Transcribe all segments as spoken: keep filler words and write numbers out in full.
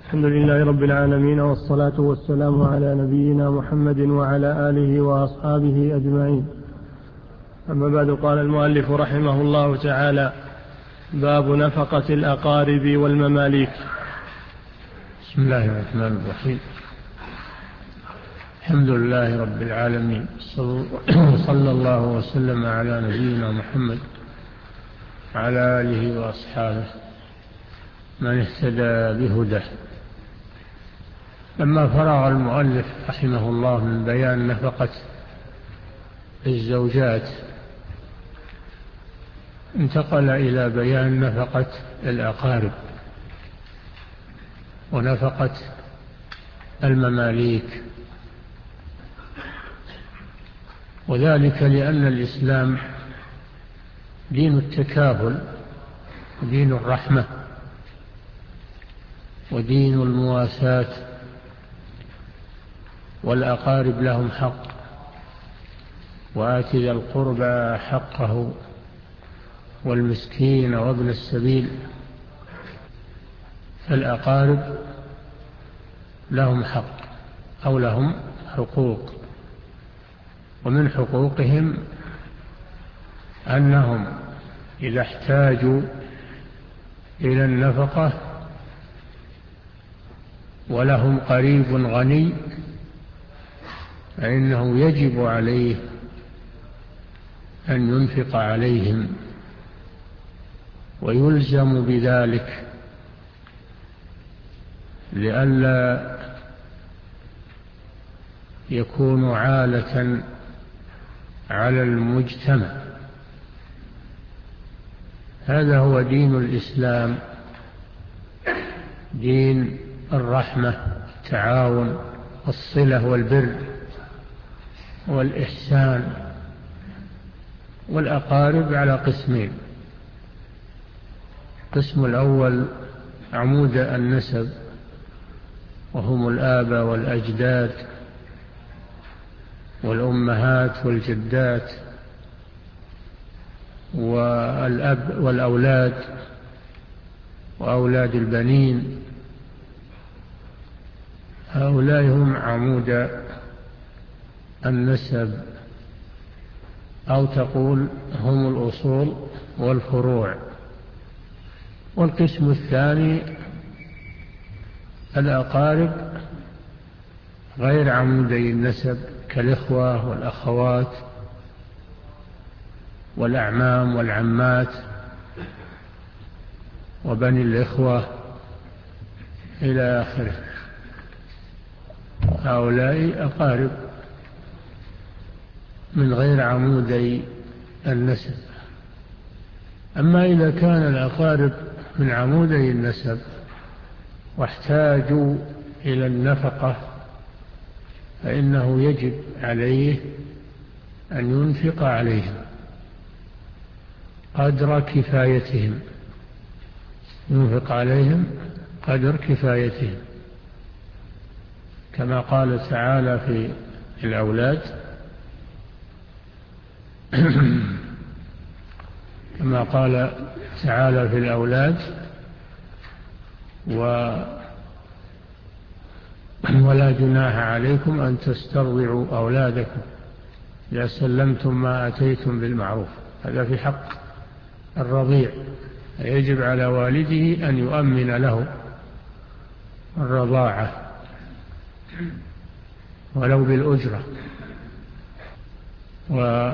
الحمد لله رب العالمين، والصلاة والسلام على نبينا محمد وعلى آله وأصحابه أجمعين. أما بعد، قال المؤلف رحمه الله تعالى: باب نفقة الأقارب والمماليك. بسم الله الرحمن الرحيم. الحمد لله رب العالمين، صلى الله وسلم على نبينا محمد وعلى آله وأصحابه من اهتدى بهداه. لما فرغ المؤلف رحمه الله من بيان نفقة الزوجات، انتقل إلى بيان نفقة الأقارب ونفقة المماليك، وذلك لأن الإسلام دين التكافل ودين الرحمة ودين المواساة، والأقارب لهم حق، وآت ذا القربى حقه والمسكين وابن السبيل. فالأقارب لهم حق أو لهم حقوق، ومن حقوقهم أنهم إذا احتاجوا إلى النفقة ولهم قريب غني فإنه يجب عليه أن ينفق عليهم ويلزم بذلك، لئلا يكون عالة على المجتمع. هذا هو دين الإسلام، دين الرحمة، التعاون، الصلة والبر والإحسان. والأقارب على قسمين: القسم الأول عمود النسب، وهم الآباء والأجداد والأمهات والجدات والأب والأولاد وأولاد البنين. هؤلاء هم عمود النسب، أو تقول هم الأصول والفروع. والقسم الثاني الأقارب غير عمودي النسب، كالإخوة والأخوات والأعمام والعمات وبني الإخوة إلى آخره. هؤلاء أقارب من غير عمودي النسب. أما إذا كان الأقارب من عمودي النسب واحتاجوا إلى النفقة فإنه يجب عليه أن ينفق عليهم قدر كفايتهم، ينفق عليهم قدر كفايتهم، كما قال تعالى في الأولاد كما قال تعالى في الأولاد: و ولا جناح عليكم أن تسترضعوا أولادكم إذا سلمتم ما أتيتم بالمعروف. هذا في حق الرضيع، يجب على والده أن يؤمن له الرضاعة ولو بالأجرة. و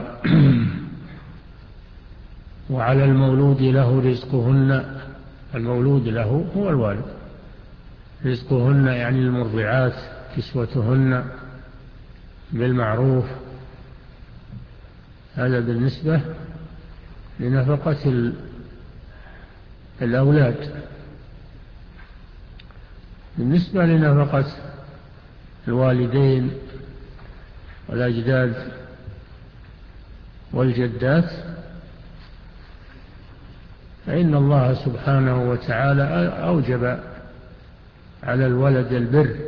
وعلى المولود له رزقهن، المولود له هو الوالد، رزقهن يعني المرضعات، كسوتهن بالمعروف. هذا بالنسبة لنفقة الأولاد. بالنسبة لنفقة الوالدين والأجداد والجدات فإن الله سبحانه وتعالى أوجب على الولد البر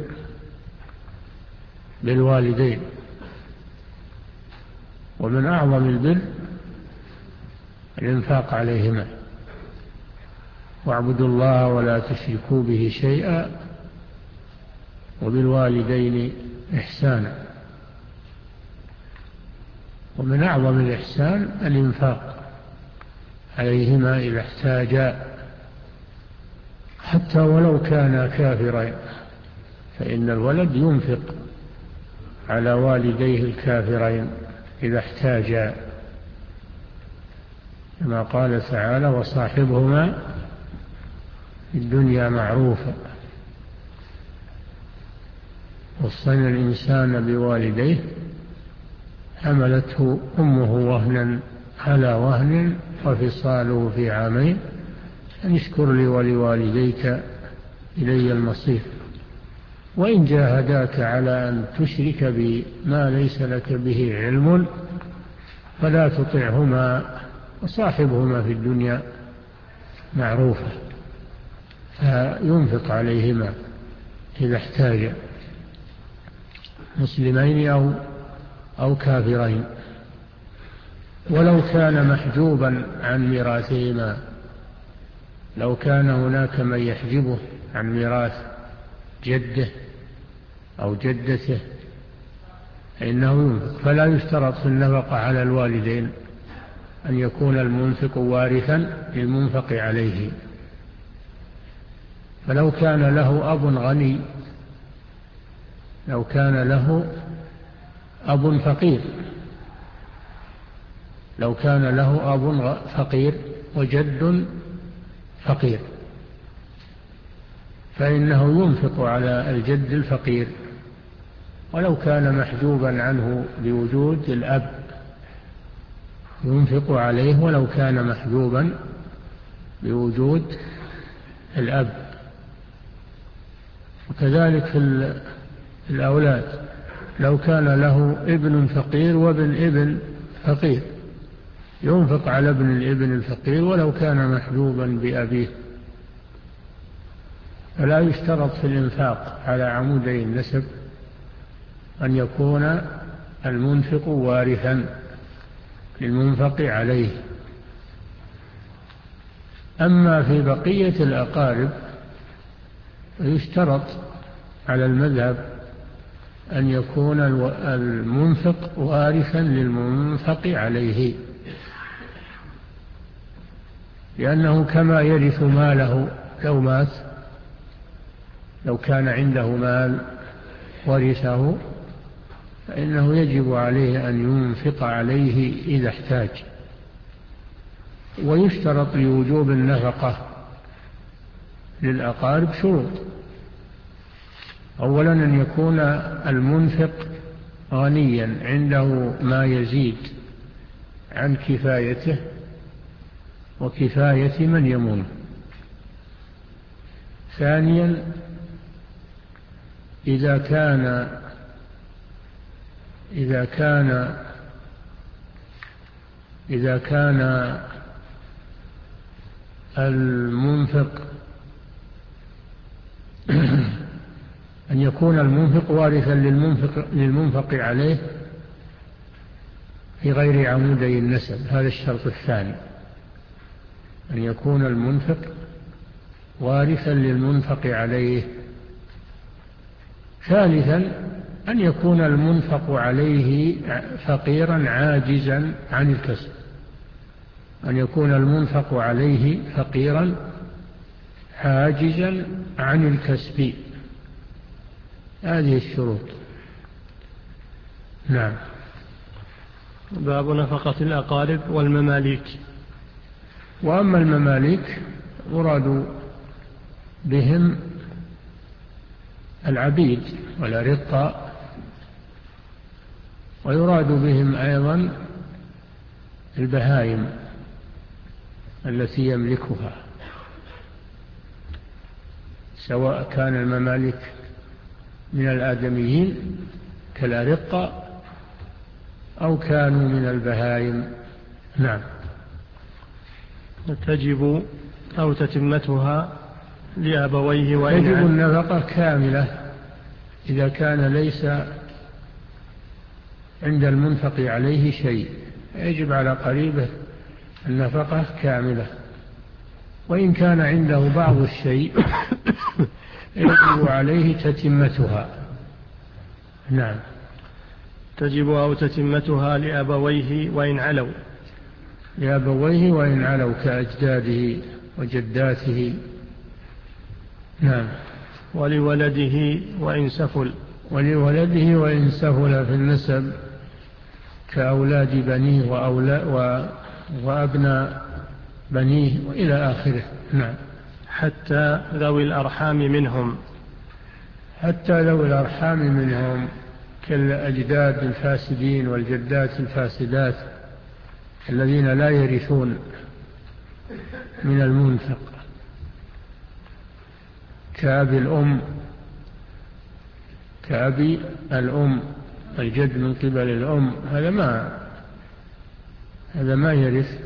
بالوالدين، ومن أعظم البر الإنفاق عليهما: واعبدوا الله ولا تشركوا به شيئا وبالوالدين إحسانا. ومن أعظم الإحسان الإنفاق عليهما إذا احتاجا، حتى ولو كانا كافرين، فإن الولد ينفق على والديه الكافرين إذا احتاجا، كما قال تعالى: وصاحبهما في الدنيا معروفا. وصينا الإنسان بوالديه حملته أمه وهنا على وهن وفصاله في عامين أن اشكر لي ولوالديك إلي المصير. وإن جاهداك على أن تشرك بي ما ليس لك به علم فلا تطعهما وصاحبهما في الدنيا معروفا. فينفق عليهما إذا احتاج، مسلمين أو أو كافرين، ولو كان محجوبا عن ميراثهما. لو كان هناك من يحجبه عن ميراث جده أو جدته فإنه ينفق. فلا يشترط في النفقة على الوالدين أن يكون المنفق وارثا للمنفق عليه. فلو كان له أب غني، لو كان له أب فقير لو كان له أب فقير وجد فقير فإنه ينفق على الجد الفقير، ولو كان محجوبا عنه بوجود الأب ينفق عليه ولو كان محجوبا بوجود الأب. وكذلك في الأولاد، لو كان له ابن فقير وابن ابن فقير ينفق على ابن الابن الفقير ولو كان محجوبا بأبيه. فلا يشترط في الإنفاق على عمودي النسب أن يكون المنفق وارثا للمنفق عليه. أما في بقية الأقارب يشترط على المذهب أن يكون المنفق وارثا للمنفق عليه، لأنه كما يرث ماله لو مات، لو كان عنده مال ورثه فإنه يجب عليه أن ينفق عليه إذا احتاج. ويشترط لوجوب النفقة للأقارب شروط: أولا أن يكون المنفق غنيا عنده ما يزيد عن كفايته وكفاية من يمون. ثانيا إذا كان إذا كان إذا كان المنفق أن يكون المنفق وارثا للمنفق, للمنفق عليه في غير عمودي النسب. هذا الشرط الثاني، أن يكون المنفق وارثا للمنفق عليه. ثالثا أن يكون المنفق عليه فقيرا عاجزا عن الكسب، أن يكون المنفق عليه فقيرا عاجزا عن الكسب. هذه الشروط. نعم. باب نفقة الأقارب والمماليك. وأما المماليك مراد بهم العبيد والأرقاء، ويراد بهم أيضا البهائم التي يملكها، سواء كان المماليك من الآدميين كالأرقاء أو كانوا من البهائم. نعم. تجب أو تتمتها لأبويه وإن تجب النفقة كاملة إذا كان ليس عند المنفق عليه شيء، يجب على قريبه النفقة كاملة. وإن كان عنده بعض الشيء يجب عليه تتمتها. نعم. تجب أو تتمتها لأبويه وإن علوا. لأبويه وإن علوا كأجداده وجداته. نعم. ولولده وإن سفل. ولولده وإن سهل في النسب كأولاد بنيه وأولا وأبناء بنيه وإلى آخره. نعم. حتى ذوي الأرحام منهم. حتى ذوي الأرحام منهم كالأجداد الفاسدين والجدات الفاسدات الذين لا يرثون من المنفق كأبي الأم كأبي الأم الجد من قبل الأم هذا ما هذا ما يرث،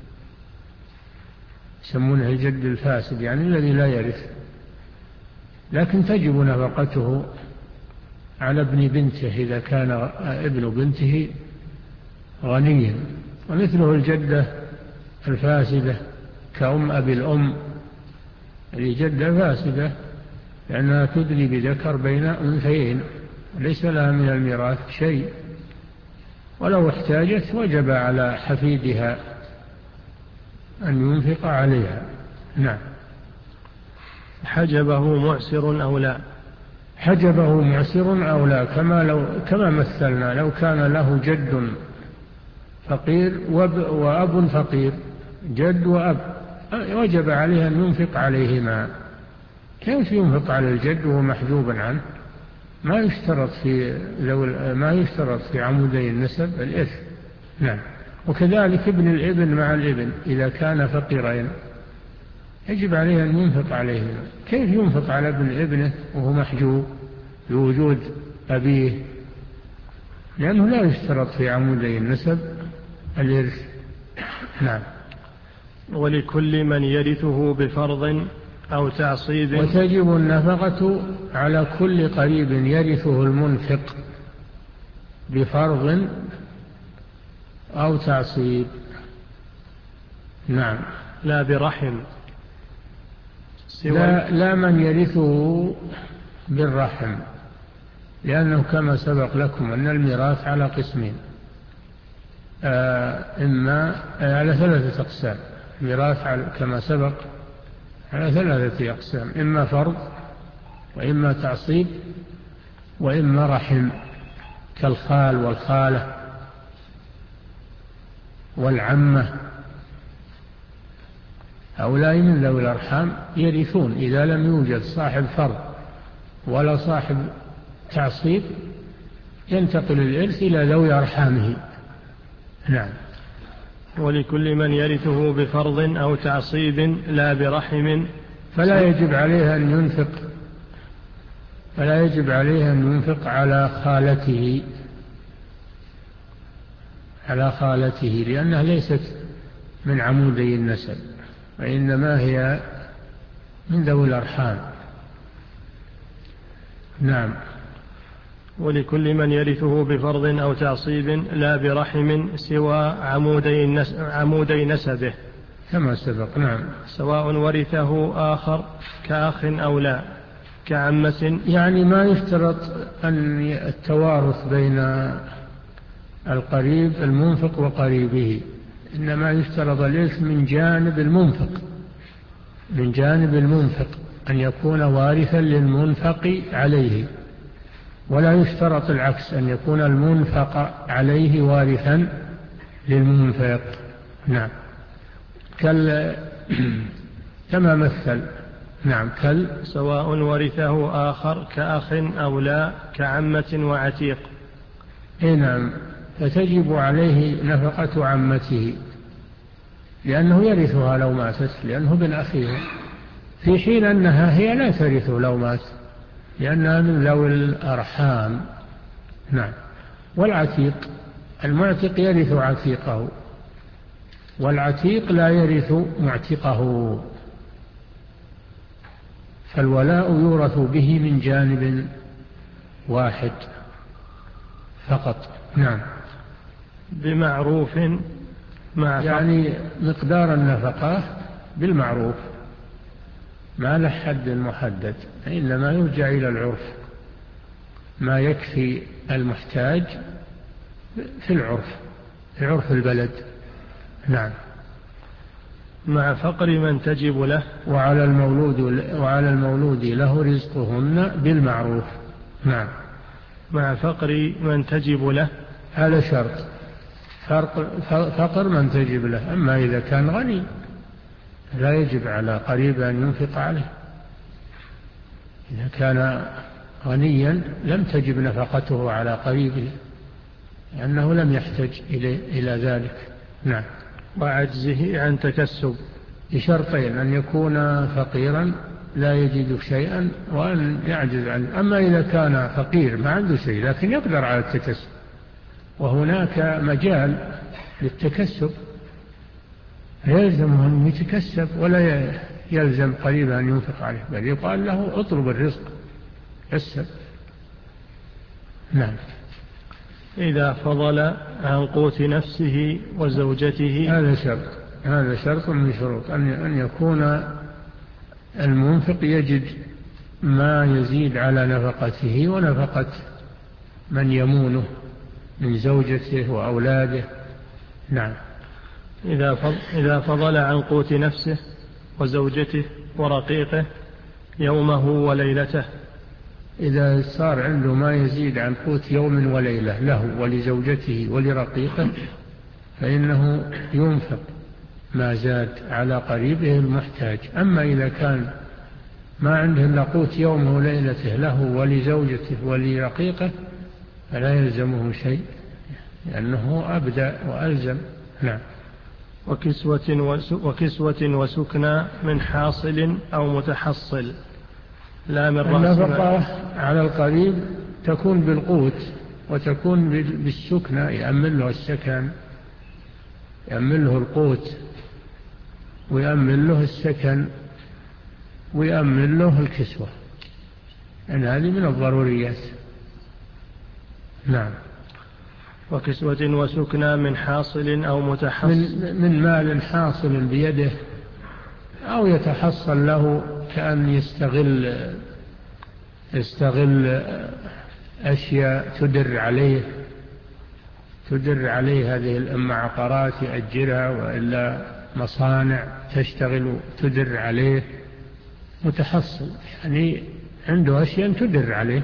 يسمونه الجد الفاسد يعني الذي لا يرث، لكن تجب نفقته على ابن بنته إذا كان ابن بنته غنيا. ومثله الجدة الفاسدة كأم أبي الأم، هذه جدة فاسدة لأنها تدلي بذكر بين أنثيين ليس لها من الميراث شيء، ولو احتاجت وجب على حفيدها أن ينفق عليها. نعم. حجبه معسر أو لا. حجبه معسر أو لا كما, لو كما مثلنا لو كان له جد فقير وأب فقير، جد وأب، وجب عليه أن ينفق عليهما. كيف ينفق على الجد وهو محجوب عنه؟ ما يشترط في ما يشترط في عمودي النسب الإرث. نعم. وكذلك ابن الابن مع الابن إذا كان فقيرين يجب عليه أن ينفق عليهما. كيف ينفق على ابن ابنه وهو محجوب بوجود أبيه؟ لأنه لا يشترط في عمودي النسب الإرث. نعم. ولكل من يرثه بفرض أو تعصيب. وتجب النفقة على كل قريب يرثه المنفق بفرض أو تعصيب. نعم. لا برحم. لا, لا من يرثه بالرحم، لأنه كما سبق لكم أن الميراث على قسمين، آه إما آه على ثلاثة أقسام. ميراث كما سبق على ثلاثة أقسام، إما فرض وإما تعصيب وإما رحم كالخال والخالة والعمة. هؤلاء من ذوي الأرحام يرثون إذا لم يوجد صاحب فرض ولا صاحب تعصيب، ينتقل الإرث إلى ذوي أرحامه. نعم. ولكل من يرثه بفرض أو تعصيب لا برحم. فلا يجب عليه أن ينفق فلا يجب عليه أن ينفق على خالته على خالته لأنها ليست من عمودي النسب، وإنما هي من ذوي الأرحام. نعم. ولكل من يرثه بفرض أو تعصيب لا برحم سوى عمودي, عمودي نسبه كما سبق. نعم. سواء ورثه آخر كأخ أو لا كعمة. يعني ما يشترط أن التوارث بين القريب المنفق وقريبه، إنما يشترط الإرث من جانب المنفق من جانب المنفق أن يكون وارثا للمنفق عليه، ولا يشترط العكس أن يكون المنفق عليه وارثا للمنفق. نعم. كال كما مثل. نعم. كال سواء ورثه آخر كأخ أو لا كعمة وعتيق. نعم. فتجب عليه نفقة عمته لأنه يرثها لو ماتت، لأنه ابن أخيه، في حين أنها هي لا ترثه لو مات لأنها من ذوي الأرحام. نعم. والعتيق المعتق يرث عتيقه، والعتيق لا يرث معتقه، فالولاء يورث به من جانب واحد فقط. نعم. بمعروف مع يعني مقدار النفقة بالمعروف، ما له حد محدد، إنما يرجع إلى العرف، ما يكفي المحتاج في العرف، في عرف البلد. نعم. مع فقر من تجب له. وعلى المولود وعلى المولود له رزقهن بالمعروف. نعم. مع فقر من تجب له، هذا شرط، فقر من تجب له. أما إذا كان غني لا يجب على قريب أن ينفق عليه. إذا كان غنيا لم تجب نفقته على قريبه لأنه لم يحتج إلى ذلك. نعم. وعجزه عن تكسب بشرطين: أن يكون فقيرا لا يجد شيئا، وأن يعجز عنه. أما إذا كان فقير ما عنده شيء لكن يقدر على التكسب، وهناك مجال للتكسب، يلزمه أن يتكسب ولا يلزم قريبا أن ينفق عليه، بل يقال له اطلب الرزق كسب. نعم. إذا فضل عن قوت نفسه وزوجته. هذا شرط، هذا شرط من شروط أن يكون المنفق يجد ما يزيد على نفقته ونفقة من يمونه من زوجته وأولاده. نعم. إذا فضل عن قوت نفسه وزوجته ورقيقه يومه وليلته. إذا صار عنده ما يزيد عن قوت يوم وليلة له ولزوجته ولرقيقه فإنه ينفق ما زاد على قريبه المحتاج. أما إذا كان ما عنده إلا قوت يومه وليلته له ولزوجته ولرقيقه فلا يلزمه شيء لأنه أبدأ وألزم. نعم. وكسوة, وكسوة وسكنى من حاصل أو متحصل لا من رأس مال. النفقة على القريب تكون بالقوت وتكون بالسكنى، يأمن له السكن، يأمن له القوت ويأمن له السكن ويأمن له الكسوة، يعني هذه من الضروريات. نعم. وكسوة وسكنى من حاصل أو متحصل، من, من مال حاصل بيده أو يتحصل له، كأن يستغل يستغل أشياء تدر عليه تدر عليه هذه المعقارات يأجرها، وإلا مصانع تشتغل تدر عليه. متحصل يعني عنده أشياء تدر عليه،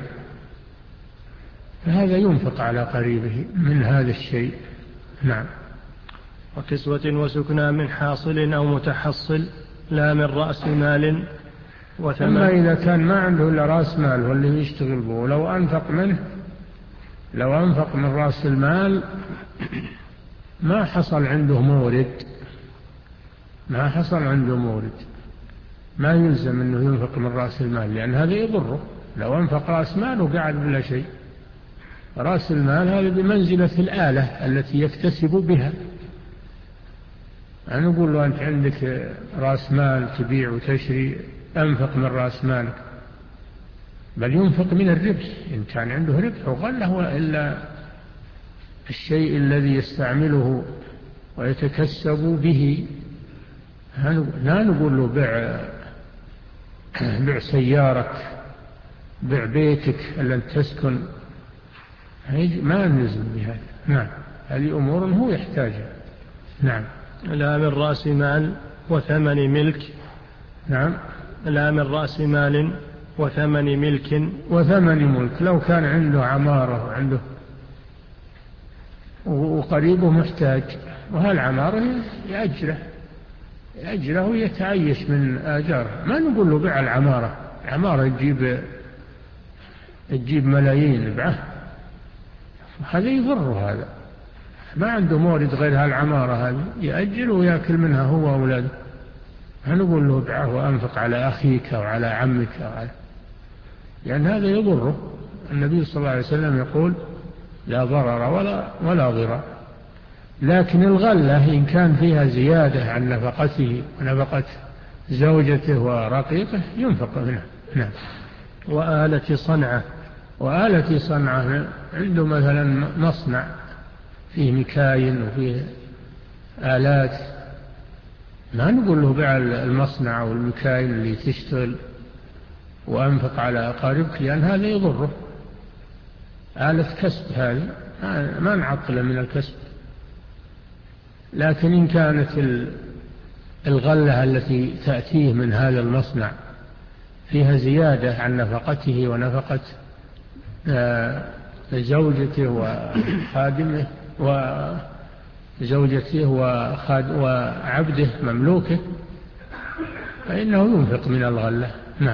فهذا ينفق على قريبه من هذا الشيء. نعم. وكسوة وسكنى من حاصل أو متحصل لا من رأس مال وثمن. أما إذا كان ما عنده إلا رأس مال واللي يشتغل به، لو أنفق منه لو أنفق من رأس المال ما حصل عنده مورد ما حصل عنده مورد ما يلزم أنه ينفق من رأس المال، لأن هذا يضره. لو أنفق رأس مال وقعد بلا شيء، رأس المال هذا بمنزلة الآلة التي يكتسب بها. أنا أقول له أنت عندك رأس مال تبيع وتشري، أنفق من رأس مالك، بل ينفق من الربح إن كان عنده ربح وغله إلا الشيء الذي يستعمله ويتكسب به. لا نقول له بيع بيع سيارك، بيع بيتك اللي تسكن، ما نلزم بهذا. نعم. هذه أمور هو يحتاجها. نعم. لا من رأس مال وثمن ملك. نعم. لا من رأس مال وثمن ملك. وثمن ملك، لو كان عنده عمارة وعنده وقريبه محتاج وهالعمارة يأجره يأجره ويتعيش من آجاره. ما نقول له بيع العمارة، العمارة تجيب تجيب ملايين بعه، هذا يضره، هذا ما عنده مورد غير هالعمارة هذه يأجل ويأكل منها هو وأولاده. هنقول له ابعه وأنفق على أخيك وعلى عمك وعلى، لأن هذا يضره. النبي صلى الله عليه وسلم يقول لا ضرر ولا, ولا ضرر. لكن الغلة إن كان فيها زيادة عن نفقته ونفقة زوجته ورقيقه ينفق منها. نعم. وآلة صنعة. وآلة صنعة، عنده مثلا مصنع فيه مكاين وفيه آلات ما نقول له بيع المصنع أو المكاين اللي تشتغل وأنفق على أقاربك، لأن هذا يضره، آلة كسب هذه ما نعطل من الكسب. لكن إن كانت الغلة التي تأتيه من هذا المصنع فيها زيادة عن نفقته ونفقة زوجته وخادمه وزوجته وعبده مملوكه، فإنه ينفق من الغلة. نعم.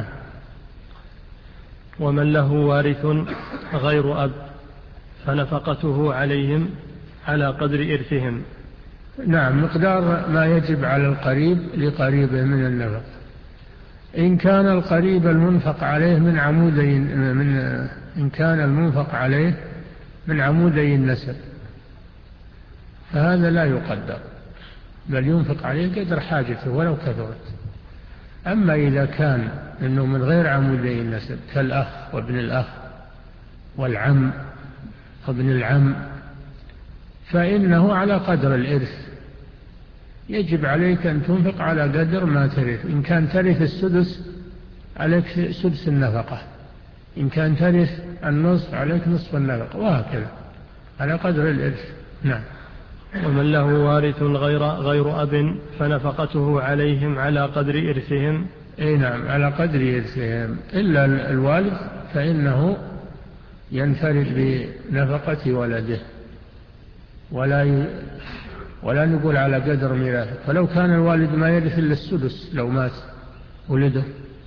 ومن له وارث غير أب فنفقته عليهم على قدر إرثهم. نعم، مقدار ما يجب على القريب لقريبه من النفق. إن كان القريب المنفق عليه من عمودي من إن كان المنفق عليه من عمودي النسب فهذا لا يقدر، بل ينفق عليه قدر حاجته ولو كثرت. أما إذا كان إنه من غير عمودي النسب كالأخ وابن الأخ والعم وابن العم فإنه على قدر الإرث، يجب عليك أن تنفق على قدر ما ترث. إن كان ترث السدس عليك سدس النفقة، إن كان ترث النصف عليك نصف النفقة، وهكذا على قدر الإرث. نعم. ومن له وارث غير غير أب فنفقته عليهم على قدر إرثهم. أي نعم، على قدر إرثهم، إلا الوالد فإنه ينفرد بنفقة ولده، ولا ي... ولا نقول على قدر ميراثه. فلو كان الوالد ما يرث إلا السدس لو مات ولده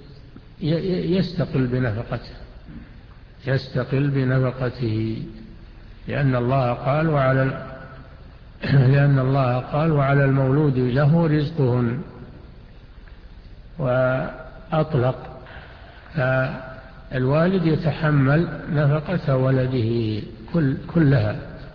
يستقل بنفقته يستقل بنفقته لأن الله قال وعلى لأن الله قال وعلى المولود له رزقهن، وأطلق، فالوالد يتحمل نفقة ولده كل كلها.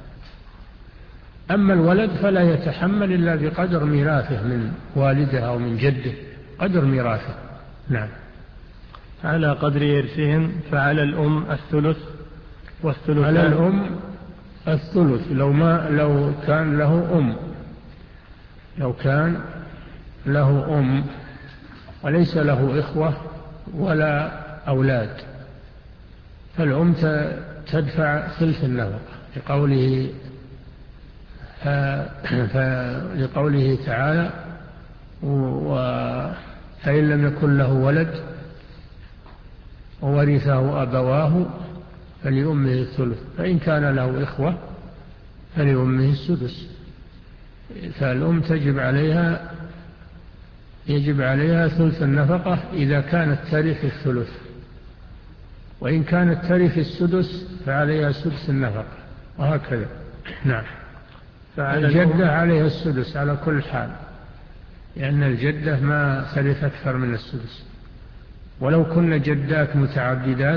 أما الولد فلا يتحمل إلا بقدر ميراثه من والده أو من جده، قدر ميراثه. نعم. على قدر إرثهم. فعلى الأم الثلث والثلث على الأم الثلث لو ما لو كان له أم لو كان له أم وليس له إخوة ولا أولاد، فالأم تدفع ثلث النفقة لقوله لقوله تعالى فإن لم يكن له ولد وورثه أبواه فلأمه الثلث، فإن كان له إخوة فلأمه السدس. فالأم تجب عليها يجب عليها ثلث النفقة إذا كانت ترث الثلث، وإن كانت ترث السدس فعليها سدس النفقة، وهكذا. نعم. الجدة عليها السدس على كل حال، لأن الجدة ما ترث أكثر من السدس، ولو كن جدات متعددات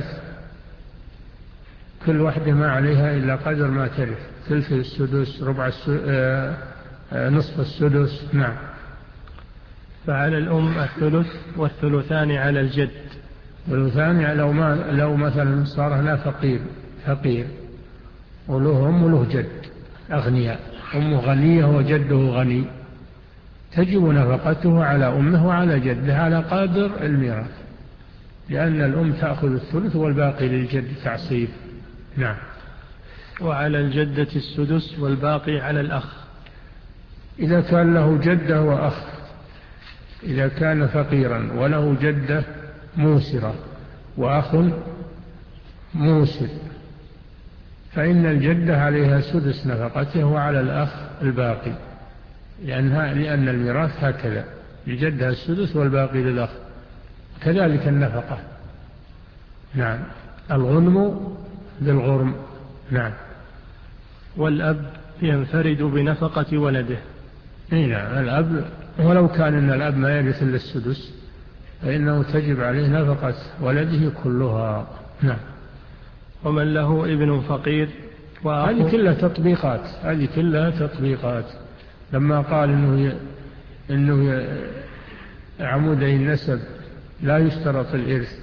كل واحدة ما عليها إلا قدر ما ترث، ثلث السدس، ربع السدس، آه آه نصف السدس. نعم. فعلى الأم الثلث والثلثان على الجد. والثلثان لو ما لو مثلا صار هنا فقير فقير وله أم وله جد أغنياء، أمه غنية وجده غني، تجب نفقته على أمه وعلى جده على قدر الميراث، لأن الأم تأخذ الثلث والباقي للجد تعصيب. نعم. وعلى الجدة السدس والباقي على الأخ. إذا كان له جدة وأخ، إذا كان فقيرا وله جدة موسرة وأخ موسر فإن الجدة عليها سدس نفقته وعلى الأخ الباقي، لأنها لأن الميراث هكذا، الجدة السدس والباقي للأخ، كذلك النفقة. نعم. الغنم بالغرم. نعم. والأب ينفرد بنفقة ولده. اي نعم، الأب ولو كان إن الأب ما يرث إلا السدس فإنه تجب عليه نفقة ولده كلها. نعم. ومن له ابن فقير هذه كلها تطبيقات هذه كلها تطبيقات لما قال إنه ي... إنه ي... عمودي النسب لا يشترط الإرث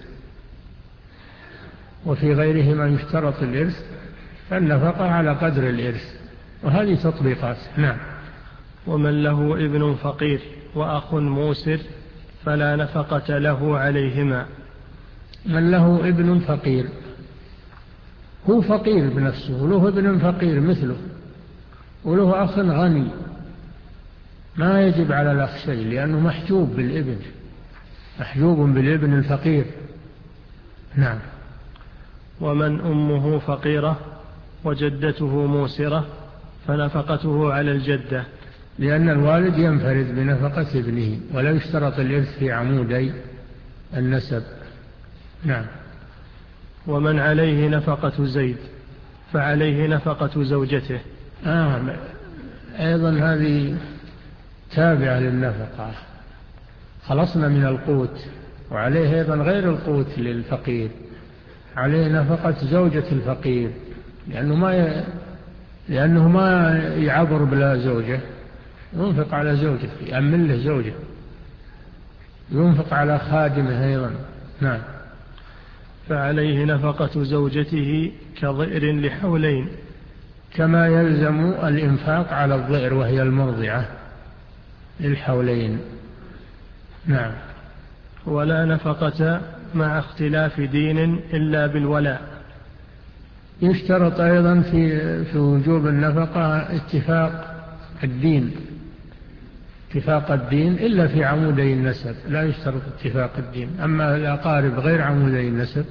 وفي غيرهما يشترط الإرث، فالنفقة على قدر الإرث، وهذه تطبيقات. نعم. ومن له ابن فقير وأخ موسر فلا نفقة له عليهما. من له ابن فقير، هو فقير بنفسه وله ابن فقير مثله وله أخ غني، ما يجب على الأخ شيء لأنه محجوب بالابن، محجوب بالابن الفقير. نعم. ومن أمه فقيرة وجدته موسرة فنفقته على الجدة، لأن الوالد ينفرد بنفقة ابنه ولا يشترط الإرث في عمودي النسب. نعم. ومن عليه نفقة زيد فعليه نفقة زوجته. آه أيضا هذه تابعة للنفقة، خلصنا من القوت وعليه أيضا غير القوت للفقير، عليه نفقة زوجة الفقير لأنه ما ي... لأنه ما يعبر بلا زوجة، ينفق على زوجته، يأمن له زوجة، ينفق على خادمه أيضا. نعم. فعليه نفقة زوجته كضئر لحولين، كما يلزم الإنفاق على الضئر وهي المرضعة للحولين. نعم. ولا نفقة مع اختلاف دين إلا بالولاء. يشترط أيضا في في وجوب النفقة اتفاق الدين، اتفاق الدين إلا في عمودي النسب لا يشترط اتفاق الدين. أما الأقارب غير عمودي النسب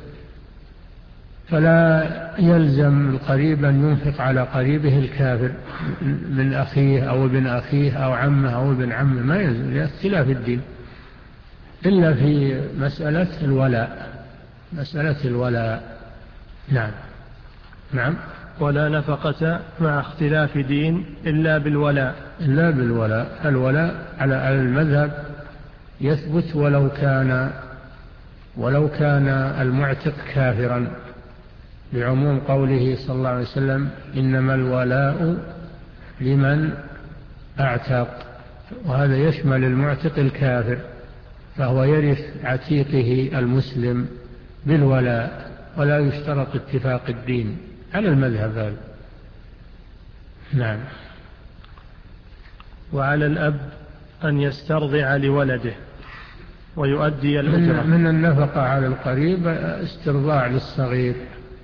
فلا يلزم القريب أن ينفق على قريبه الكافر من أخيه أو ابن أخيه أو عمه أو ابن عمه، ما يلزم لاختلاف الدين، إلا في مسألة الولاء، مسألة الولاء. نعم. نعم. ولا نفقة مع اختلاف دين إلا بالولاء. إلا بالولاء. الولاء على المذهب يثبت ولو كان ولو كان المعتق كافرا، بعموم قوله صلى الله عليه وسلم إنما الولاء لمن أعتق، وهذا يشمل المعتق الكافر، فهو يرث عتيقه المسلم بالولاء ولا يشترط اتفاق الدين على المذهب هذا. نعم. وعلى الأب أن يسترضع لولده ويؤدي الأجرة. من النفقة على القريب استرضاع للصغير،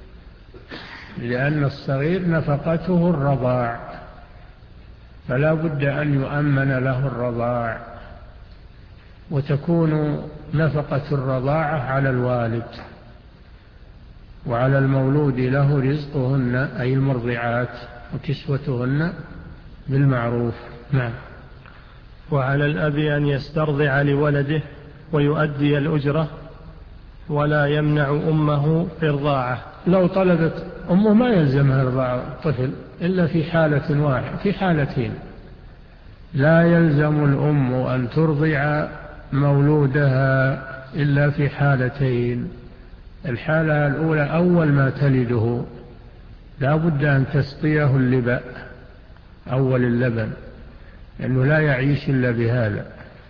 لأن الصغير نفقته الرضاع، فلا بد أن يؤمن له الرضاع، وتكون نفقة الرضاعة على الوالد، وعلى المولود له رزقهن أي المرضعات وكسوتهن بالمعروف. نعم. وعلى الأب أن يسترضع لولده ويؤدي الأجرة ولا يمنع أمه إرضاعه. لو طلبت أمه ما يلزمها إرضاع الطفل إلا في حالة واحدة، في حالتين لا يلزم الأم أن ترضع مولودها إلا في حالتين. الحالة الأولى أول ما تلده لا بد أن تسقيه اللبن أول اللبن، لأنه لا يعيش إلا بهذا.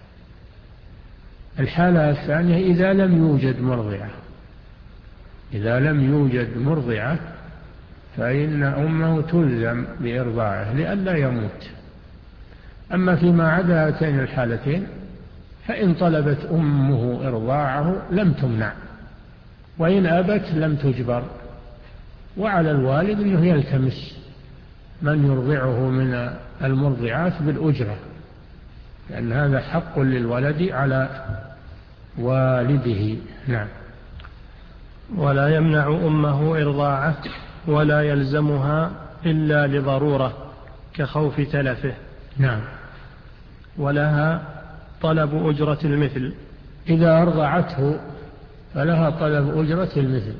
الحالة الثانية إذا لم يوجد مرضعة، إذا لم يوجد مرضعة فإن أمه تلزم بإرضاعه لئلا يموت. أما فيما عدا هاتين الحالتين فإن طلبت أمه إرضاعه لم تمنع، وإن أبت لم تجبر. وعلى الوالد أنه يلتمس من يرضعه من المرضعات بالأجرة، لأن هذا حق للولد على والده. نعم. ولا يمنع أمه إرضاعه ولا يلزمها إلا لضرورة كخوف تلفه. نعم. ولها طلب أجرة المثل، إذا أرضعته فلها طلب أجرة المثل،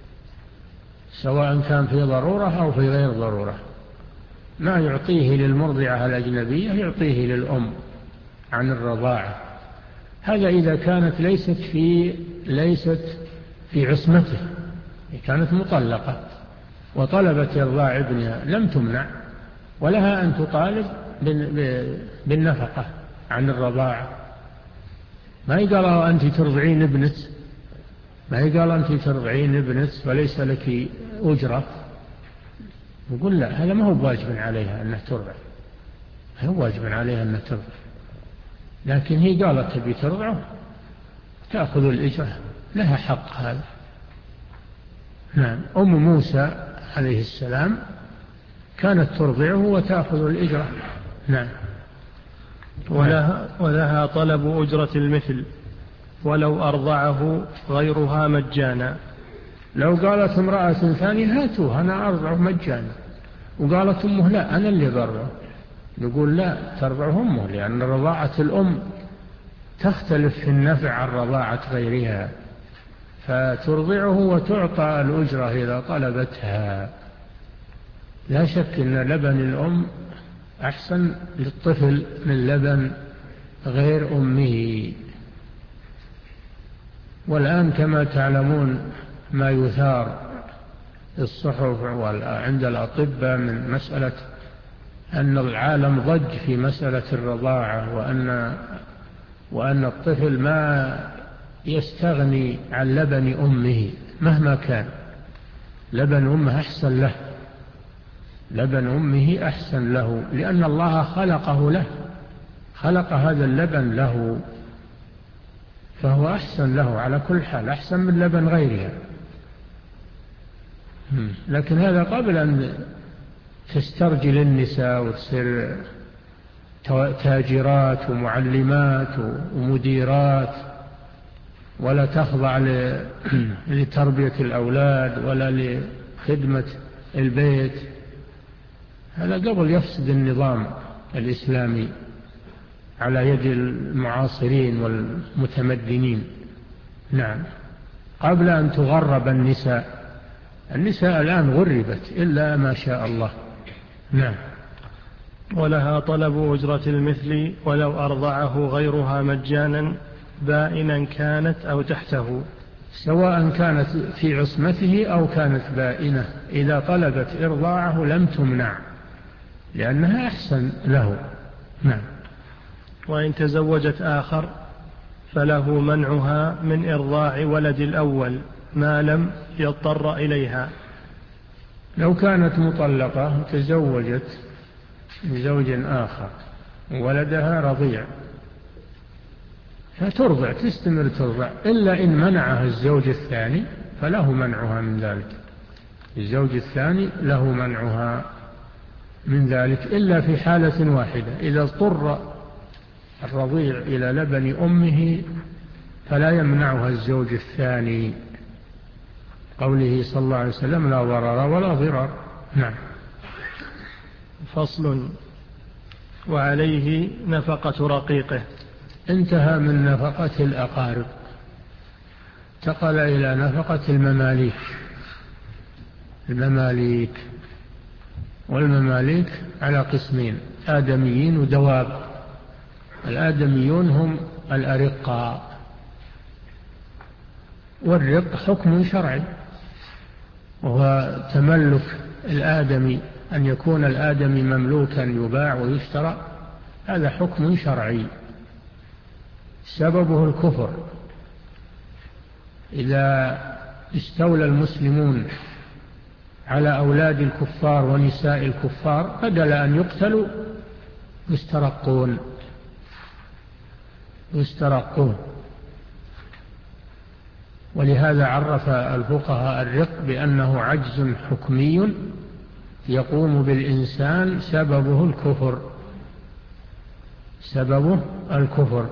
سواء كان في ضرورة أو في غير ضرورة. ما يعطيه للمرضعة الأجنبية يعطيه للأم عن الرضاعة. هذا إذا كانت ليست في ليست في عصمته، كانت مطلقة وطلبت إرضاع ابنها لم تمنع، ولها أن تطالب بالنفقة عن الرضاعة. ما يقال أنت ترضعين ابنك، ما يقال أنت ترضعين ابنك وليس لك أجرة. يقول لا، هذا ما هو واجب عليها أنها ترضع، هو واجب عليها أنها ترضع. لكن هي قالت تبي ترضعه تأخذ الإجرة، لها حق هذا. نعم. أم موسى عليه السلام كانت ترضعه وتأخذ الإجرة. نعم. ولها, ولها طلب أجرة المثل ولو أرضعه غيرها مجانا. لو قالت امرأة ثانية هاتوه أنا أرضعه مجانا، وقالت أمه لا أنا اللي برضعه، نقول لا، ترضعه أمه، لأن رضاعة الأم تختلف في النفع عن رضاعة غيرها، فترضعه وتعطى الأجرة إذا طلبتها. لا شك أن لبن الأم أحسن للطفل من لبن غير أمه. والآن كما تعلمون ما يثار الصحف وعند الأطباء من مسألة أن العالم ضج في مسألة الرضاعة، وأن وأن الطفل ما يستغني عن لبن أمه مهما كان، لبن أمه أحسن له، لبن أمه أحسن له، لأن الله خلقه له، خلق هذا اللبن له، فهو أحسن له على كل حال، أحسن من لبن غيرها. لكن هذا قبل أن تسترجل النساء وتصير تاجرات ومعلمات ومديرات، ولا تخضع لتربية الأولاد ولا لخدمة البيت. هذا قبل يفسد النظام الإسلامي على يد المعاصرين والمتمدنين. نعم. قبل أن تغرب النساء، النساء الآن غربت إلا ما شاء الله. نعم. ولها طلب أجرة المثل ولو أرضعه غيرها مجانا بائنا كانت أو تحته، سواء كانت في عصمته أو كانت بائنة، إذا طلبت إرضاعه لم تمنع لأنها أحسن له. نعم. وإن تزوجت آخر فله منعها من إرضاع ولد الأول ما لم يضطر إليها. لو كانت مطلقة تزوجت بزوج آخر ولدها رضيع فترضع، تستمر ترضع، إلا إن منعها الزوج الثاني فله منعها من ذلك، الزوج الثاني له منعها من ذلك، إلا في حالة واحدة، إذا اضطر الرضيع إلى لبن أمه فلا يمنعها الزوج الثاني، قوله صلى الله عليه وسلم لا ضرر ولا ضرار. نعم. فصل. وعليه نفقة رقيقه. انتهى من نفقة الأقارب، انتقل إلى نفقة المماليك. المماليك والمماليك على قسمين، آدميين ودواب. الآدميون هم الأرقاء، والرق حكم شرعي، وهو تملك الآدمي، أن يكون الآدمي مملوكا يباع ويشترى، هذا حكم شرعي سببه الكفر. إذا استولى المسلمون على أولاد الكفار ونساء الكفار بدل أن يقتلوا يسترقون يسترقون ولهذا عرف الفقهاء الرق بأنه عجز حكمي يقوم بالإنسان سببه الكفر، سببه الكفر.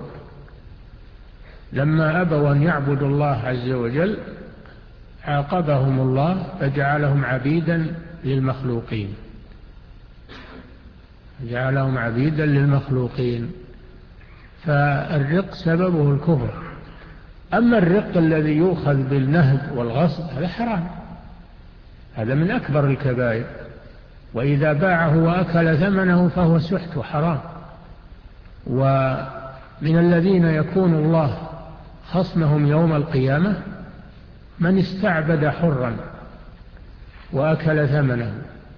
لما أبوا أن يعبدوا الله عز وجل عاقبهم الله فجعلهم عبيدا للمخلوقين، جعلهم عبيدا للمخلوقين، فالرق سببه الكفر. أما الرق الذي يؤخذ بالنهب والغصب هذا حرام، هذا من أكبر الكبائر، وإذا باعه وأكل ثمنه فهو سحت وحرام. ومن الذين يكون الله خصمهم يوم القيامة من استعبد حرا وأكل ثمنه.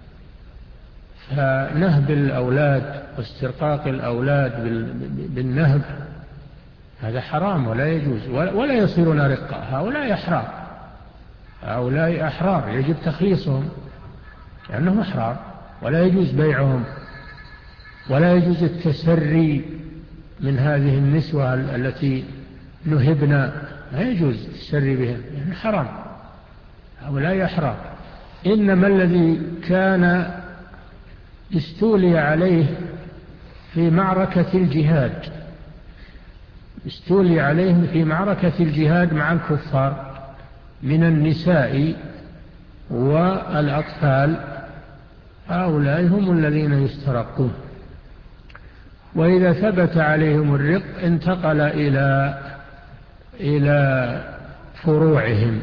فنهب الأولاد واسترقاق الأولاد بالنهب هذا حرام ولا يجوز، ولا يصيرون رقاء، هؤلاء أحرار، هؤلاء أحرار يجب تخليصهم لأنهم أحرار، ولا يجوز بيعهم، ولا يجوز التسري من هذه النسوة التي نهبنا، لا يجوز التسري بهم، يعني حرام، هؤلاء أحرام. إنما الذي كان استولي عليه في معركة الجهاد، استولي عليه في معركة الجهاد مع الكفار من النساء والأطفال، هؤلاء هم الذين يسترقون. وإذا ثبت عليهم الرق انتقل إلى إلى فروعهم،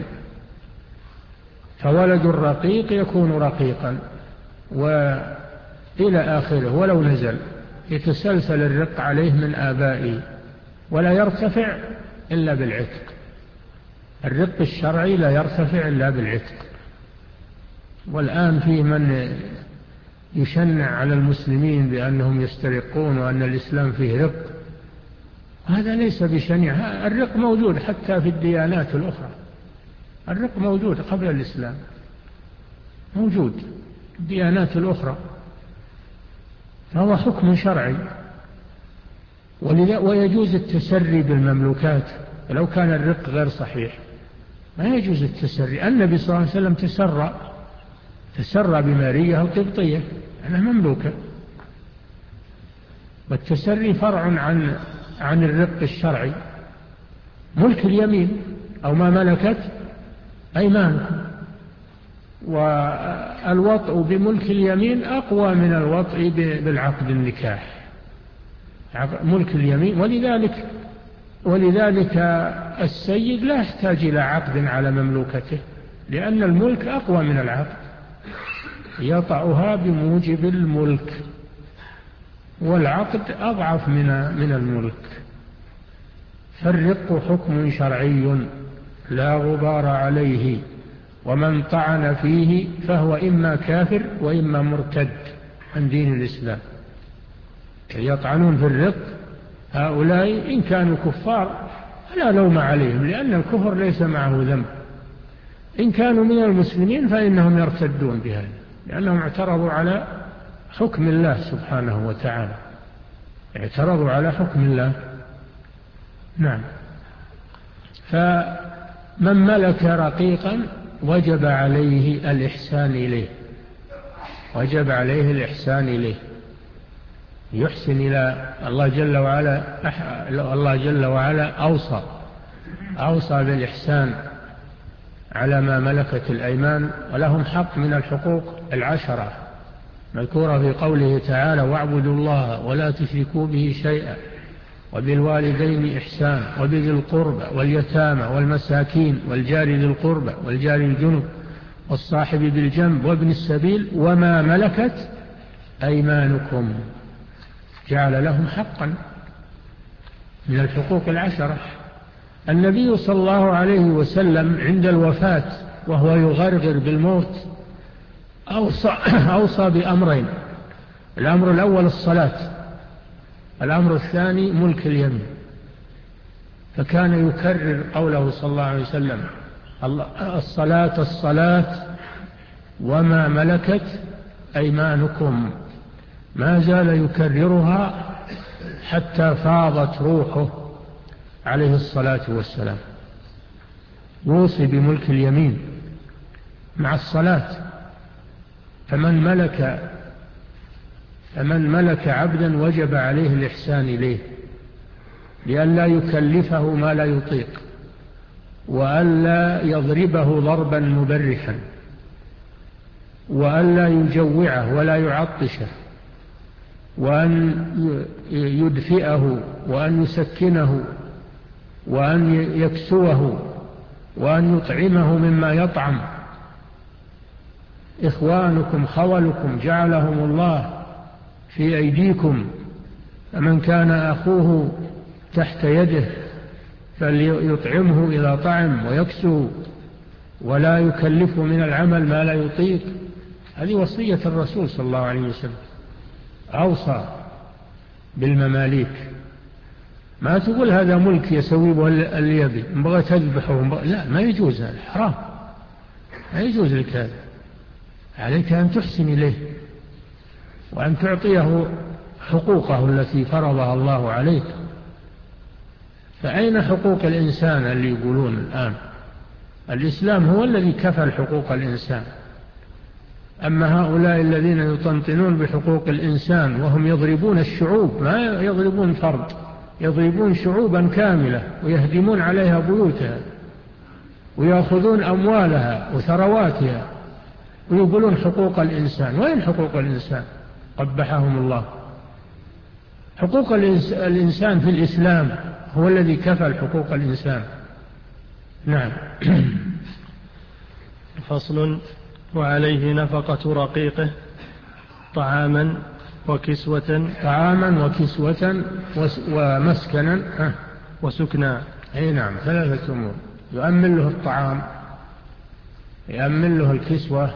فولد الرقيق يكون رقيقا وإلى آخره، ولو نزل يتسلسل الرق عليه من آبائه ولا يرتفع إلا بالعتق. الرق الشرعي لا يرتفع إلا بالعتق. والآن في من يشنع على المسلمين بأنهم يسترقون وأن الإسلام فيه رق، هذا ليس بشنيع. الرق موجود حتى في الديانات الأخرى، الرق موجود قبل الإسلام، موجود الديانات الأخرى، فهو حكم شرعي. ويجوز التسري بالمملوكات لو كان الرق غير صحيح، ما يجوز التسري. النبي صلى الله عليه وسلم تسرى تسرى بمارية القبطية، أنها مملوكة. والتسري فرع عن عن الرق الشرعي. ملك اليمين أو ما ملكت أيمانكم، والوطء بملك اليمين أقوى من الوطء بالعقد النكاح، ملك اليمين. ولذلك ولذلك السيد لا يحتاج إلى عقد على مملوكته، لأن الملك أقوى من العقد، يطأها بموجب الملك، والعقد أضعف من من الملك. فالرق حكم شرعي لا غبار عليه، ومن طعن فيه فهو إما كافر وإما مرتد عن دين الإسلام. يطعنون في الرق هؤلاء إن كانوا كفار فلا لوم عليهم، لأن الكفر ليس معه ذنب. إن كانوا من المسلمين فإنهم يرتدون بهذا، لأنهم اعترضوا على حكم الله سبحانه وتعالى، اعترضوا على حكم الله. نعم. فمن ملك رقيقا وجب عليه الإحسان إليه، وجب عليه الإحسان إليه، يحسن إلى الله جل وعلا. الله جل وعلا أوصى أوصى بالإحسان على ما ملكت الأيمان، ولهم حق من الحقوق العشرة مذكورة في قوله تعالى: واعبدوا الله ولا تشركوا به شيئا وبالوالدين إحسان وبذي القربى واليتامى والمساكين والجار ذي القربى والجار الجنب والصاحب بالجنب وابن السبيل وما ملكت أيمانكم. جعل لهم حقا من الحقوق العشرة. النبي صلى الله عليه وسلم عند الوفاة وهو يغرغر بالموت أوصى, أوصى بأمرين: الأمر الأول الصلاة، الأمر الثاني ملك اليمين. فكان يكرر قوله صلى الله عليه وسلم: الصلاة الصلاة وما ملكت أيمانكم. ما زال يكررها حتى فاضت روحه عليه الصلاة والسلام. يوصي بملك اليمين مع الصلاة. فمن ملك فمن ملك عبدا وجب عليه الإحسان إليه، لئلا يكلفه ما لا يطيق، وألا يضربه ضربا مبرحا، وألا يجوعه ولا يعطشه، وأن يدفئه وأن يسكنه وأن يكسوه وأن يطعمه مما يطعم. إخوانكم خولكم جعلهم الله في أيديكم، فمن كان أخوه تحت يده فليطعمه إذا طعم ويكسو ولا يكلفه من العمل ما لا يطيق. هذه وصية الرسول صلى الله عليه وسلم. أوصى بالمماليك. ما تقول هذا ملك يسويه اللي يبي، بغى تذبحه، لا، ما يجوز، هذا حرام، ما يجوز لك هذا. عليك أن تحسن إليه وأن تعطيه حقوقه التي فرضها الله عليك. فأين حقوق الإنسان اللي يقولون الآن؟ الإسلام هو الذي كفل حقوق الإنسان. أما هؤلاء الذين يطنطنون بحقوق الإنسان وهم يضربون الشعوب، ما يضربون فرد، يضربون شعوبا كاملة ويهدمون عليها بيوتها ويأخذون أموالها وثرواتها ويقولون حقوق الإنسان. وين حقوق الإنسان؟ قبحهم الله. حقوق الإنسان في الإسلام هو الذي كفل حقوق الإنسان. نعم. فصل: وعليه نفقة رقيقه طعاما وكسوة طعاما وكسوة ومسكنا وسكنا. أي نعم، ثلاثة أمور: يؤمن له الطعام، يؤمن له الكسوة،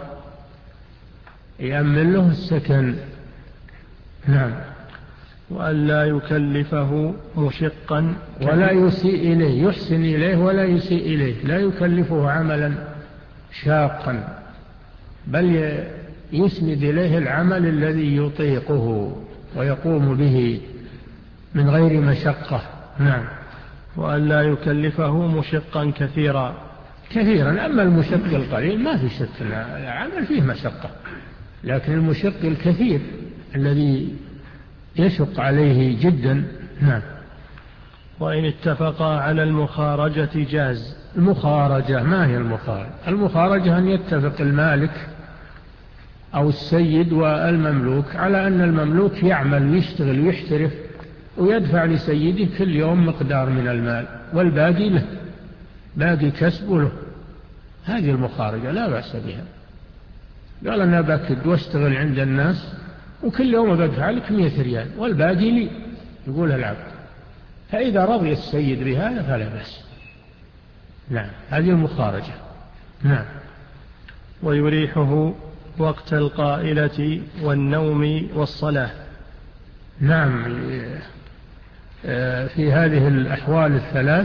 يؤمن له السكن. نعم. وأن لا يكلفه مشقا ولا يسيء إليه، يحسن إليه ولا يسيء إليه، لا يكلفه عملا شاقا، بل يسند إليه العمل الذي يطيقه ويقوم به من غير مشقة. نعم. وأن لا يكلفه مشقا كثيرا كثيرا. أما المشق القليل ما في شك، العمل فيه مشقة، لكن المشق الكثير الذي يشق عليه جدا. نعم. وإن اتفقا على المخارجة جاز. المخارجة ما هي المخارجة؟ المخارجة أن يتفق المالك أو السيد والمملوك على أن المملوك يعمل ويشتغل ويحترف ويدفع لسيده كل يوم مقدار من المال والباقي له، باقي كسبه له. هذه المخارجة لا بأس بها. قال أنا بكد واشتغل عند الناس وكل يوم بدفع لك مئة ريال والباقي لي، يقول العبد. فإذا رضي السيد بهذا فلا بأس. نعم، هذه المخارجة. نعم. ويريحه وقت القائلة والنوم والصلاة. نعم. في هذه الأحوال الثلاث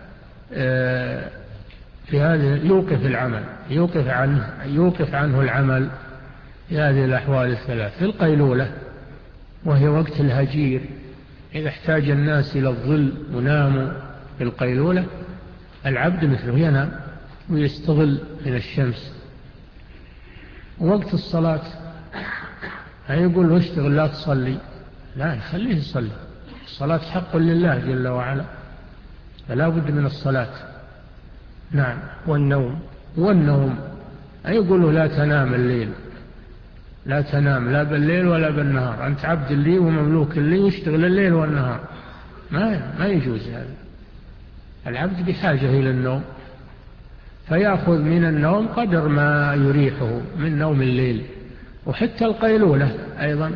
في هذه يوقف العمل، يوقف عنه يوقف عنه العمل في هذه الأحوال الثلاث. في القيلولة وهي وقت الهجير، إذا احتاج الناس إلى الظل وناموا في القيلولة، العبد مثله ينام ويستظل من الشمس. وقت الصلاة يقول له اشتغل لا تصلي، لا، خليه يصلي. الصلاة حق لله جل وعلا، فلا بد من الصلاة. نعم. والنوم والنوم يقول له لا تنام الليل، لا تنام لا بالليل ولا بالنهار، أنت عبد لي ومملوك لي، يشتغل الليل والنهار. ما ما يجوز هذا. العبد بحاجة إلى النوم، فيأخذ من النوم قدر ما يريحه من نوم الليل. وحتى القيلولة أيضا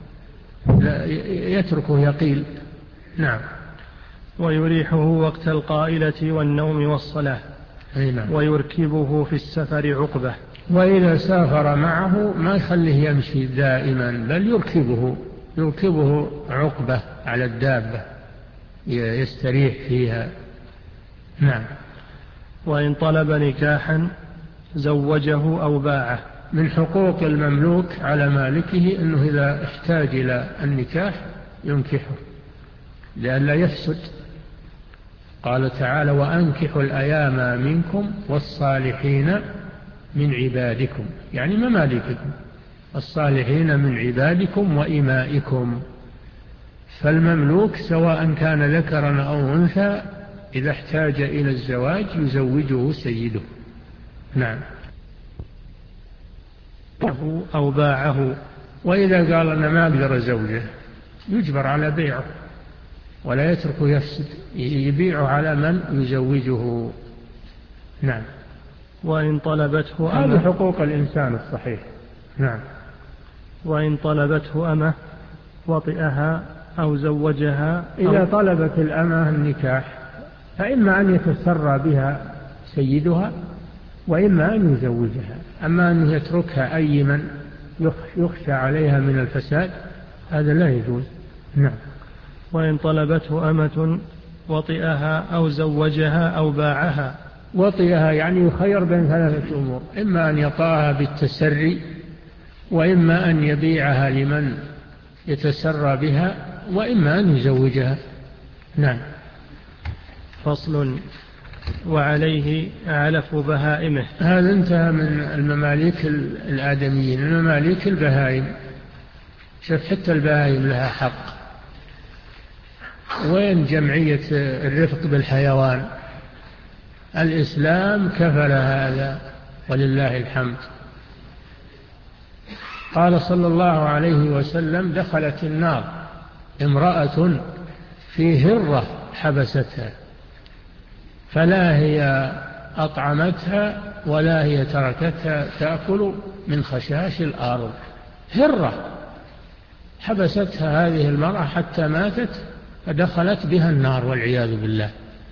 يتركه يقيل. نعم. ويريحه وقت القائلة والنوم والصلاة. نعم. ويركبه في السفر عقبة. وإذا سافر معه ما يخليه يمشي دائما، بل يركبه يركبه عقبة على الدابة يستريح فيها. نعم. وإن طلب نكاحا زوجه أو باعه. من حقوق المملوك على مالكه أنه إذا احتاج إلى النكاح ينكحه لئلا يفسد. قال تعالى: وأنكحوا الأيام منكم والصالحين من عبادكم، يعني ممالككم، الصالحين من عبادكم وإمائكم. فالمملوك سواء كان ذكرا أو أنثى إذا احتاج إلى الزواج يزوجه سيده. نعم. أو باعه. وإذا قال أنا ما أقدر أزوجه يجبر على بيعه ولا يتركه يفسد، يبيعه على من يزوجه. نعم. وإن طلبته هذه أمه. حقوق الإنسان الصحيح. نعم. وإن طلبته أمه وطئها أو زوجها. إذا أو طلبت الأمة النكاح فإما أن يتسرى بها سيدها وإما أن يزوجها. أما أن يتركها أي من يخشى عليها من الفساد هذا لا يجوز. نعم. وإن طلبته أمة وطئها أو زوجها أو باعها. وطئها يعني يخير بين ثلاثة أمور: إما أن يطاها بالتسري، وإما أن يبيعها لمن يتسرى بها، وإما أن يزوجها. نعم. فصل. وعليه علف بهائمه. هذا انتهى من المماليك الآدميين. المماليك البهائم، شوف حتى البهائم لها حق. وين جمعية الرفق بالحيوان؟ الإسلام كفل هذا ولله الحمد. قال صلى الله عليه وسلم: دخلت النار امرأة في هرة حبستها، فلا هي أطعمتها ولا هي تركتها تأكل من خشاش الأرض. هرة حبستها هذه المرأة حتى ماتت، فدخلت بها النار والعياذ بالله.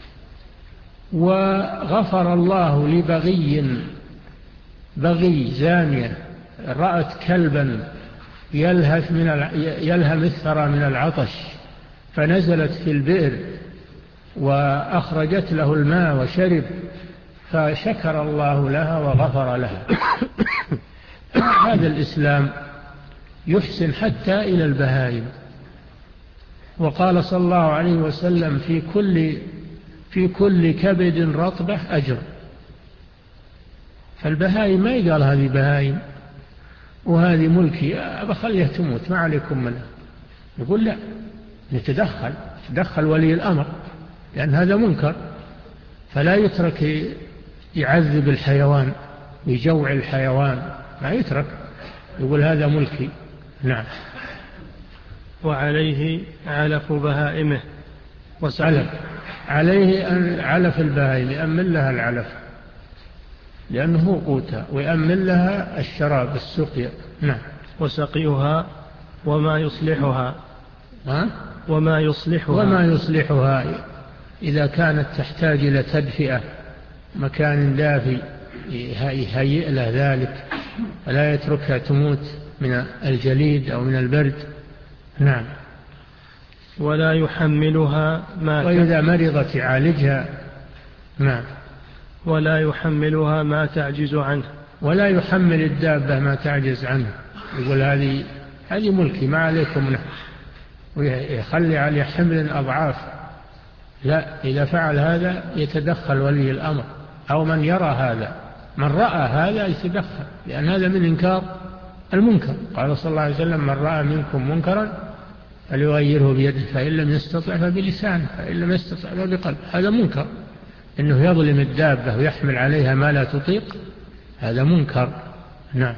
وغفر الله لبغي بغي زانية رأت كلبا يلهث من يلهم الثرى من العطش، فنزلت في البئر وأخرجت له الماء وشرب، فشكر الله لها وغفر لها. هذا الإسلام يحسن حتى إلى البهائم. وقال صلى الله عليه وسلم: في كل في كل كبد رطبة أجر. فالبهائم ما يقال هذه بهائم وهذه ملكي بخليها تموت ما عليكم منها. يقول لا، نتدخل تدخل ولي الأمر، لأن هذا منكر، فلا يترك يعذب الحيوان ويجوع الحيوان، ما يترك، يقول هذا ملكي. نعم. وعليه علف بهائمه وسعلف عليه أن علف البهائم يأمن لها العلف لأنه قوتها، ويأمن لها الشراب السقيا. نعم. وسقيها وما يصلحها. ها؟ وما يصلحها وما يصلحها إذا كانت تحتاج إلى تدفئة، مكان دافي يهيئ له ذلك، ولا يتركها تموت من الجليد أو من البرد. نعم. ولا يحملها ما وإذا مرضت يعالجها. نعم. ولا يحملها ما تعجز عنه. ولا يحمل الدابة ما تعجز عنه، يقول هذه هذه ملكي ما عليكم منه، ويخلي عليه حمل أضعاف. لا، إذا فعل هذا يتدخل ولي الأمر أو من يرى هذا، من رأى هذا يتدخل، لأن هذا من إنكار المنكر. قال صلى الله عليه وسلم: من رأى منكم منكرا فليغيره بيده، فإن لم يستطع فبلسانه، فإن لم يستطع فبقلبه. هذا منكر، إنه يظلم الدابة ويحمل عليها ما لا تطيق، هذا منكر. نعم.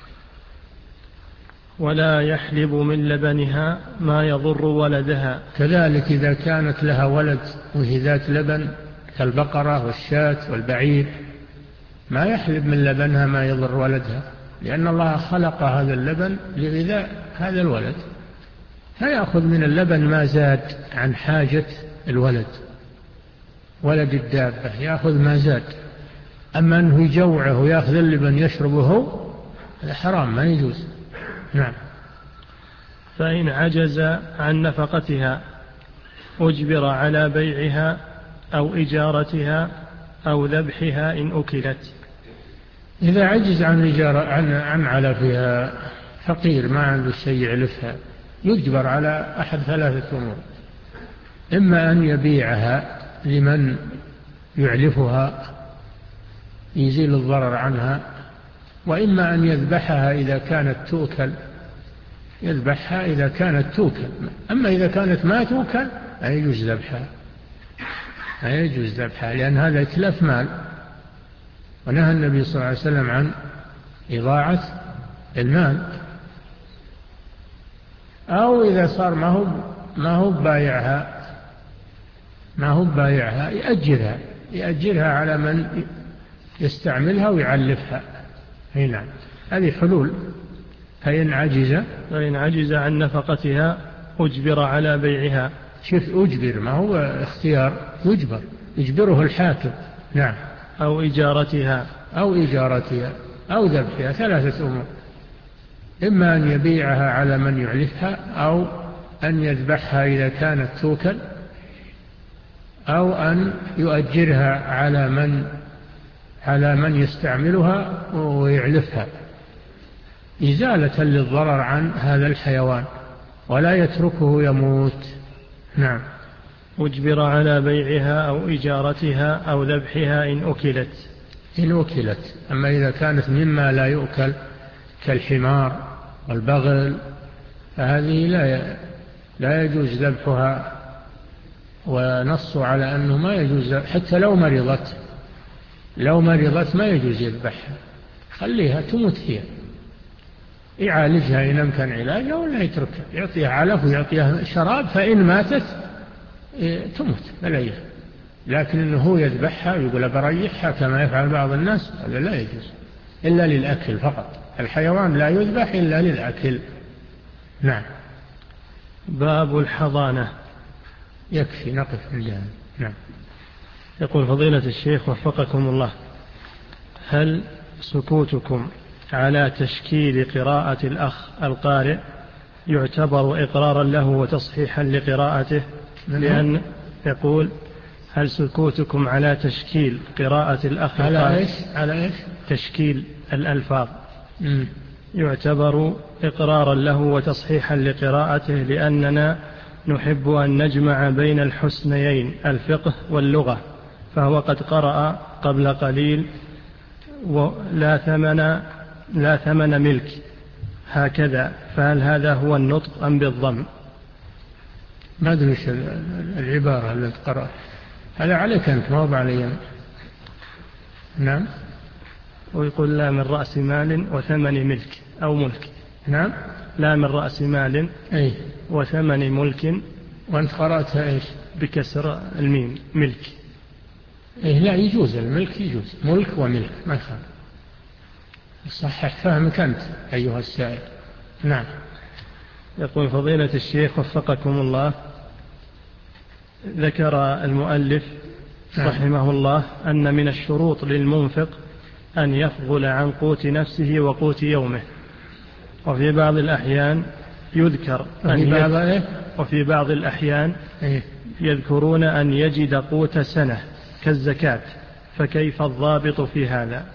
ولا يحلب من لبنها ما يضر ولدها. كذلك إذا كانت لها ولد وهي ذات لبن كالبقرة والشاة والبعير، ما يحلب من لبنها ما يضر ولدها، لأن الله خلق هذا اللبن لغذاء هذا الولد، فيأخذ من اللبن ما زاد عن حاجة الولد، ولد الدابة يأخذ ما زاد. أما أنه يجوعه ويأخذ اللبن يشربه، هذا حرام، ما يجوز. نعم. فإن عجز عن نفقتها أجبر على بيعها أو إجارتها أو ذبحها إن أكلت. إذا عجز عن إجارة عن عن علفها، فقير ما عنده شيء يعلفها، يجبر على أحد ثلاثة أمور: إما أن يبيعها لمن يعلفها يزيل الضرر عنها، وإما أن يذبحها إذا كانت تؤكل، يذبحها إذا كانت تؤكل. أما إذا كانت ما تؤكل لا يجوز ذبحها، لا يجوز ذبحها، لأن هذا إتلاف مال، ونهى النبي صلى الله عليه وسلم عن إضاعة المال. أو إذا صار ما هو ما هو بايعها ما هو بايعها يأجرها يأجرها على من يستعملها ويعلفها. هنا هذه حلول. فإن عجز فإن عجز عن نفقتها أجبر على بيعها. شوف، أجبر ما هو اختيار، يجبر، يجبره الحاكم. نعم. أو إجارتها أو إجارتها أو ذبحها، ثلاثة أمور: إما أن يبيعها على من يعلفها، أو أن يذبحها إذا كانت توكل، أو أن يؤجرها على من على من يستعملها ويعلفها، إزالة للضرر عن هذا الحيوان، ولا يتركه يموت. نعم. أجبر على بيعها أو إجارتها أو ذبحها إن أكلت. إن أكلت. أما إذا كانت مما لا يؤكل كالحمار والبغل فهذه لا لا يجوز ذبحها، ونصوا على أنه ما يجوز حتى لو مرضت لو مرضت ما يجوز يذبحها، خليها تموت هي، يعالجها إن أمكن علاجها ولا يتركها، يعطيها علف ويعطيها شراب، فإن ماتت تموت بليه. لكن إنه هو يذبحها ويقول بريحها كما يفعل بعض الناس هذا لا يجوز، إلا للأكل فقط. الحيوان لا يذبح إلا للأكل. نعم. باب الحضانة. يكفي نقف عندها. نعم. يقول فضيلة الشيخ وفقكم الله، هل سكوتكم على تشكيل قراءة الأخ القارئ يعتبر إقرارا له وتصحيحا لقراءته؟ لأن يقول هل سكوتكم على تشكيل قراءة الأخ على إيش؟ على إيش؟ تشكيل الألفاظ م. يعتبر إقرارا له وتصحيحا لقراءته، لأننا نحب أن نجمع بين الحسنيين الفقه واللغة، فهو قد قرأ قبل قليل ولا ثمن لا ثمن ملك هكذا، فهل هذا هو النطق أم بالضم؟ ما أدري إيش العبارة التي قرأت، هذا عليك أنت ما هو علي. نعم. ويقول لا من رأس مال وثمن ملك أو ملك. نعم. لا من رأس مال أي وثمن ملك. وأنت قرأتها إيش؟ بكسر الميم ملك. إيه لا يجوز، الملك يجوز، ملك وملك ما يخالف. صحح فهمك أنت أيها السائل. نعم. يقول فضيلة الشيخ وفقكم الله، ذكر المؤلف رحمه الله أن من الشروط للمنفق أن يفضل عن قوت نفسه وقوت يومه، وفي بعض الأحيان يذكر أن بعض وفي بعض الأحيان يذكرون أن يجد قوت سنة كالزكاة، فكيف الضابط في هذا؟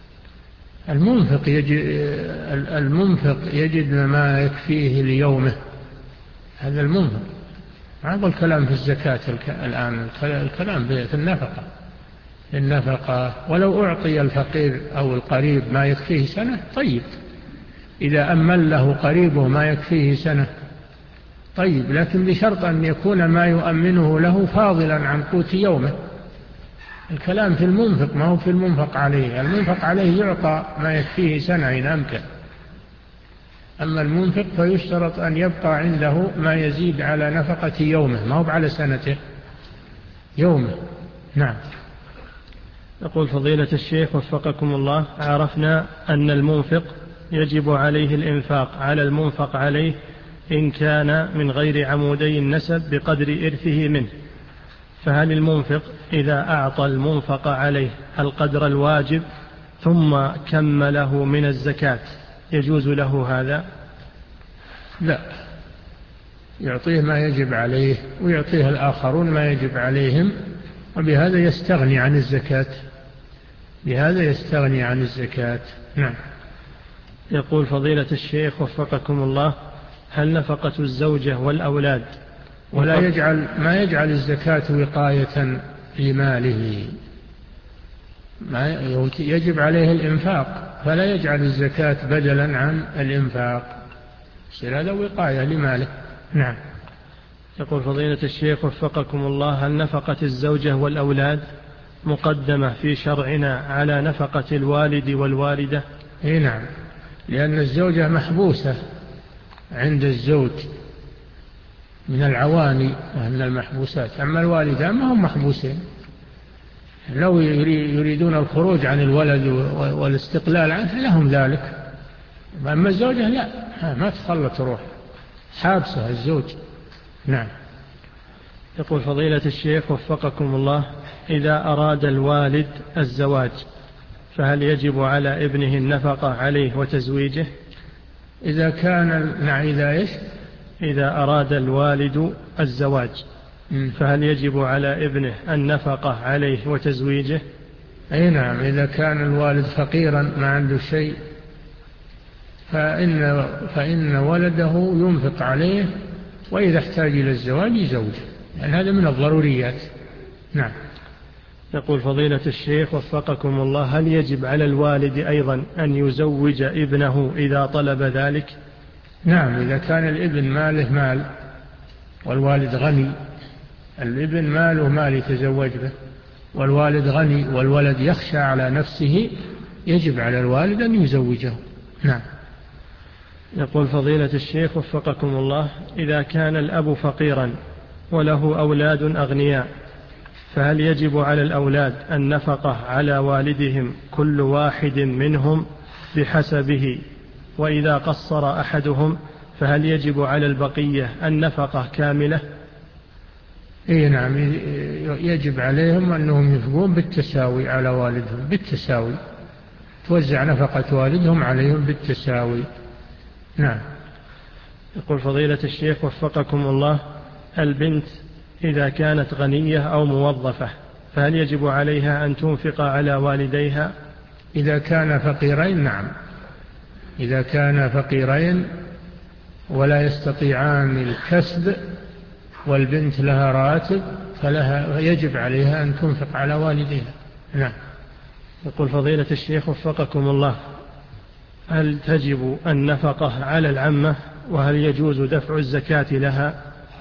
المنفق يجد, المنفق يجد ما يكفيه ليومه، هذا المنفق. ما هو الكلام في الزكاة الآن، الكلام في النفقة النفقة ولو أعطي الفقير أو القريب ما يكفيه سنة طيب، إذا أمن له قريبه ما يكفيه سنة طيب، لكن بشرط أن يكون ما يؤمنه له فاضلا عن قوت يومه. الكلام في المنفق ما هو في المنفق عليه، المنفق عليه يعطى ما يكفيه سنة إن أمكن، أما المنفق فيشترط أن يبقى عنده ما يزيد على نفقة يومه، ما هو على سنته، يومه. نعم. يقول فضيلة الشيخ وفقكم الله، عرفنا أن المنفق يجب عليه الإنفاق على المنفق عليه إن كان من غير عمودي النسب بقدر إرثه منه، فهل المنفق إذا أعطى المنفق عليه القدر الواجب ثم كمله من الزكاة يجوز له هذا؟ لا، يعطيه ما يجب عليه ويعطيه الآخرون ما يجب عليهم، وبهذا يستغني عن الزكاة، بهذا يستغني عن الزكاة. نعم. يقول فضيلة الشيخ وفقكم الله، هل نفقة الزوجة والأولاد ولا يجعل ما يجعل الزكاة وقاية في ماله، ما يجب عليه الإنفاق، فلا يجعل الزكاة بدلا عن الإنفاق، يصير هذا وقاية لماله. نعم. يقول فضيلة الشيخ وفقكم الله، هل نفقة الزوجة والأولاد مقدمة في شرعنا على نفقة الوالد والوالدة؟ إيه نعم، لأن الزوجة محبوسة عند الزوج من العواني ومن المحبوسات، أما الوالدان ما هم محبوسين، لو يريدون الخروج عن الولد والاستقلال عنه لهم ذلك، أما الزوجة لا، ما تخلى تروح، حابسة الزوج. نعم. يقول فضيلة الشيخ وفقكم الله، إذا أراد الوالد الزواج فهل يجب على ابنه النفقة عليه وتزويجه؟ إذا كان نعم إذا إيش؟ إذا أراد الوالد الزواج فهل يجب على ابنه النفقة عليه وتزويجه؟ أي نعم، إذا كان الوالد فقيرا ما عنده شيء فإن, فإن ولده ينفق عليه، وإذا احتاج إلى الزواج يزوجه. يعني هذا من الضروريات. نعم. يقول فضيلة الشيخ وفقكم الله: هل يجب على الوالد أيضا أن يزوج ابنه إذا طلب ذلك؟ نعم، إذا كان الابن ماله مال والوالد غني، الابن ماله مال يتزوج به والوالد غني والولد يخشى على نفسه، يجب على الوالد أن يزوجه. نعم. يقول فضيلة الشيخ وفقكم الله: إذا كان الأب فقيرا وله أولاد أغنياء، فهل يجب على الأولاد النفقة على والدهم كل واحد منهم بحسبه؟ وإذا قصر أحدهم فهل يجب على البقية النفقة كاملة؟ إيه نعم، يجب عليهم أنهم ينفقون بالتساوي على والدهم، بالتساوي توزع نفقة والدهم عليهم بالتساوي. نعم. يقول فضيلة الشيخ وفقكم الله: البنت إذا كانت غنية أو موظفة فهل يجب عليها أن تنفق على والديها؟ إذا كان فقيرين نعم، إذا كان فقيرين ولا يستطيعان الكسب والبنت لها راتب فلها يجب عليها أن تنفق على والديها. نعم. يقول فضيلة الشيخ وفقكم الله: هل تجب النفقة على العمة وهل يجوز دفع الزكاة لها؟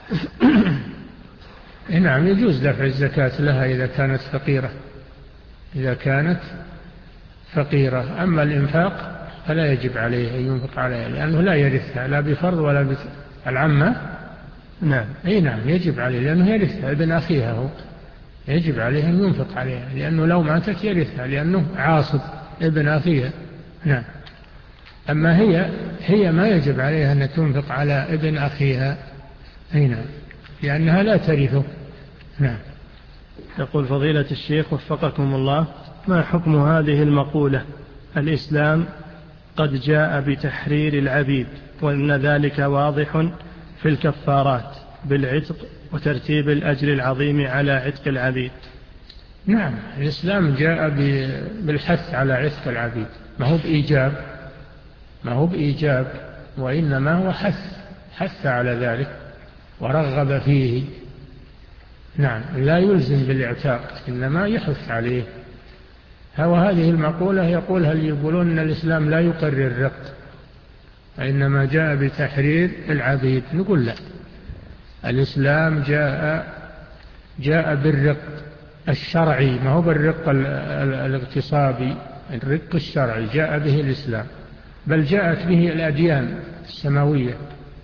نعم، يجوز دفع الزكاة لها إذا كانت فقيرة، إذا كانت فقيرة. أما الإنفاق فلا يجب عليه أن ينفق عليها لأنه لا يرثها لا بفرض ولا بفرض. العمة نعم. أي نعم يجب عليه لأنه يرثها، ابن أخيها هو، يجب عليه أن ينفق عليها لأنه لو ماتت يرثها لأنه عاصب ابن أخيها. نعم. أما هي هي ما يجب عليها أن تنفق على ابن أخيها. أي نعم، لأنها لا ترثه. نعم. يقول فضيلة الشيخ وفقكم الله: ما حكم هذه المقولة: الإسلام قد جاء بتحرير العبيد وأن ذلك واضح في الكفارات بالعتق وترتيب الأجر العظيم على عتق العبيد؟ نعم، الإسلام جاء بالحث على عتق العبيد، ما هو بإيجاب، ما هو بإيجاب وإنما هو حث، حث على ذلك ورغب فيه. نعم، لا يلزم بالاعتاق إنما يحث عليه. وهذه المقولة يقول هل يقولون أن الإسلام لا يقرر الرق وإنما جاء بتحرير العبيد؟ نقول لا، الإسلام جاء جاء بالرق الشرعي ما هو بالرق الاغتصابي، الرق الشرعي جاء به الإسلام، بل جاءت به الأديان السماوية.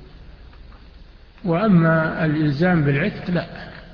وأما الإلزام بالعتق لا،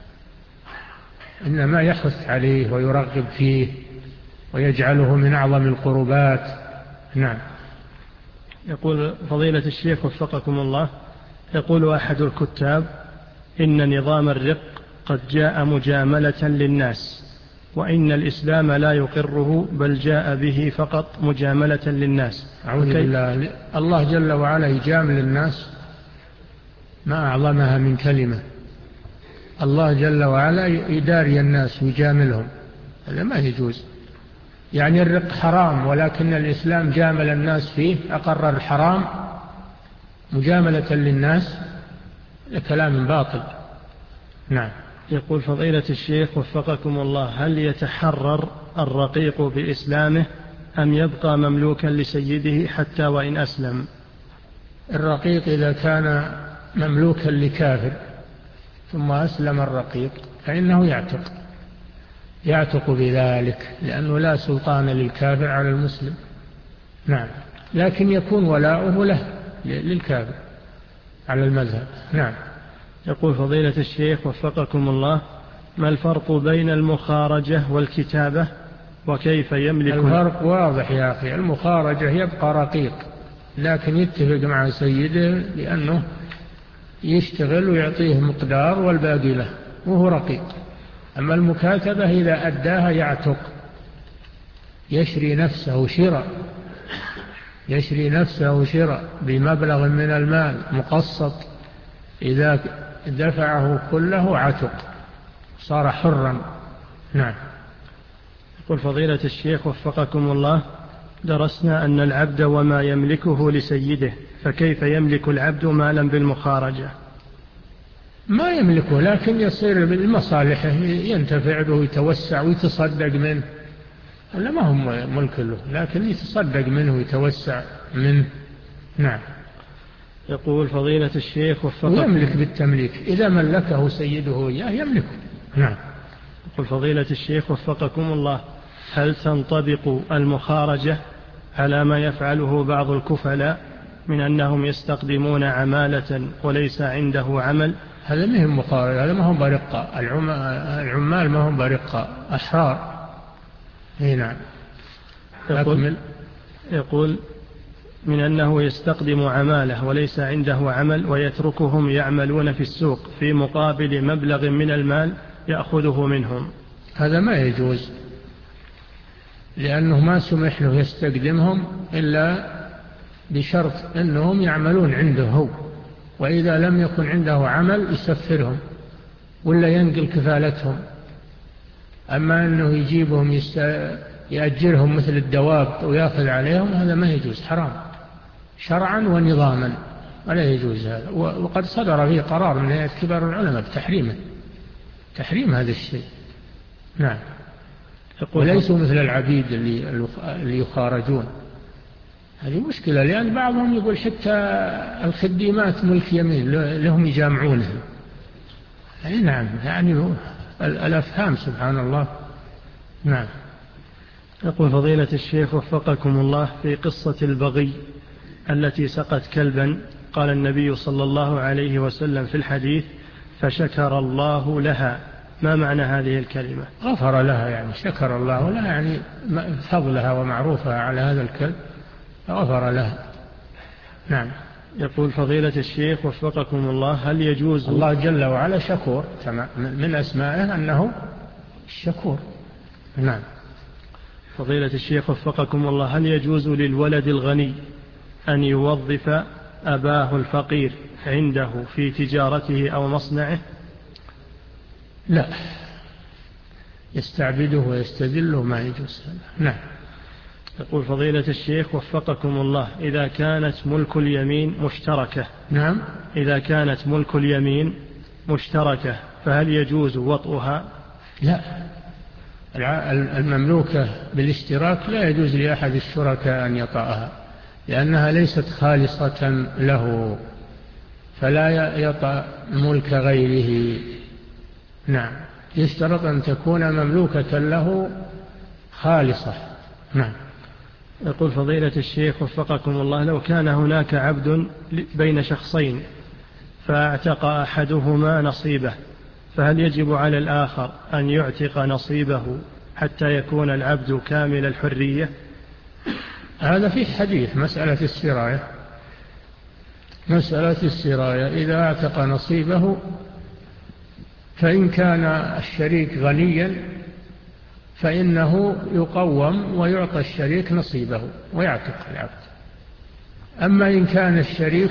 إنما يحث عليه ويرغب فيه ويجعله من أعظم القربات. نعم. يقول فضيلة الشيخ وفقكم الله: يقول أحد الكتاب إن نظام الرق قد جاء مجاملة للناس وإن الإسلام لا يقره بل جاء به فقط مجاملة للناس. أعوذ بالله، الله جل وعلا يجامل الناس، ما أعظمها من كلمة. الله جل وعلا يداري الناس ويجاملهم، هذا ما يجوز. يعني الرق حرام ولكن الإسلام جامل الناس فيه، أقر الحرام مجاملة للناس، كلام باطل. نعم. يقول فضيلة الشيخ وفقكم الله: هل يتحرر الرقيق بإسلامه أم يبقى مملوكا لسيده حتى وإن أسلم؟ الرقيق إذا كان مملوكا لكافر ثم أسلم الرقيق فإنه يعتق، يعتق بذلك لأنه لا سلطان للكافر على المسلم. نعم، لكن يكون ولاؤه له للكافر على المذهب. نعم. يقول فضيلة الشيخ وفقكم الله: ما الفرق بين المخارجة والكتابة وكيف يملك؟ الفرق واضح يا أخي، المخارجة يبقى رقيق لكن يتفق مع سيده لأنه يشتغل ويعطيه مقدار والباقي له وهو رقيق. أما المكاتبة إذا أداها يعتق، يشري نفسه شراء، يشري نفسه شراء بمبلغ من المال مقسط، إذا دفعه كله عتق صار حرا. نعم. يقول فضيلة الشيخ وفقكم الله: درسنا أن العبد وما يملكه لسيده، فكيف يملك العبد مالا بالمخارجة؟ ما يملكه، لكن يصير بالمصالح ينتفع به ويتوسع ويتصدق منه، ولا ما هم ملك له، لكن يتصدق منه ويتوسع منه. نعم. يقول فضيلة الشيخ وفقكم، ويملك بالتمليك إذا ملكه سيده إياه يملكه. نعم. يقول فضيلة الشيخ وفقكم الله، هل تنطبق المخارجة على ما يفعله بعض الكفلاء من أنهم يستقدمون عمالة وليس عنده عمل؟ هذا ما هم مخارجة، هذا ما هم برقة، العمال ما هم برقة، أحرار. نعم. يقول, يقول من أنه يستقدم عمالة وليس عنده عمل ويتركهم يعملون في السوق في مقابل مبلغ من المال يأخذه منهم. هذا ما يجوز، لأنه ما سمح له يستقدمهم إلا بشرط أنهم يعملون عنده هو، وإذا لم يكن عنده عمل يسفرهم ولا ينقل كفالتهم. أما أنه يجيبهم يست... يأجرهم مثل الدواب ويأخذ عليهم، هذا ما يجوز، حرام شرعا ونظاما، ولا يجوز هذا. وقد صدر فيه قرار من هيئة كبار العلماء بتحريمه، تحريم هذا الشيء. نعم. وليسوا مثل العبيد اللي, اللي يخارجون. هذه مشكلة، لأن بعضهم يقول حتى الخديمات ملك يمين لهم يجامعونهم. أي نعم، يعني الأفهام سبحان الله. نعم. يقول فضيلة الشيخ وفقكم الله، في قصة البغي التي سقت كلبا قال النبي صلى الله عليه وسلم في الحديث فشكر الله لها، ما معنى هذه الكلمة؟ غفر لها، يعني شكر الله لها، يعني فضلها ومعروفها على هذا الكلب غفر لها. نعم. يقول فضيلة الشيخ وفقكم الله، هل يجوز، الله جل وعلا شكور، من أسمائه أنه الشكور. نعم. فضيلة الشيخ وفقكم الله، هل يجوز للولد الغني أن يوظف أباه الفقير عنده في تجارته أو مصنعه؟ لا، يستعبده ويستذله، ما يجوز. نعم. يقول فضيلة الشيخ وفقكم الله، إذا كانت ملك اليمين مشتركة. نعم. إذا كانت ملك اليمين مشتركة فهل يجوز وطئها؟ لا، المملوكة بالاشتراك لا يجوز لأحد الشركاء أن يطأها، لأنها ليست خالصة له، فلا يطأ ملك غيره. نعم. يشترط أن تكون مملوكة له خالصة. نعم. يقول فضيلة الشيخ وفقكم الله، لو كان هناك عبد بين شخصين فاعتق أحدهما نصيبه، فهل يجب على الآخر أن يعتق نصيبه حتى يكون العبد كامل الحرية؟ هذا في حديث مسألة السراية، مسألة السراية إذا اعتق نصيبه، فإن كان الشريك غنيا فإنه يقوم ويعطى الشريك نصيبه ويعتق العبد. أما إن كان الشريك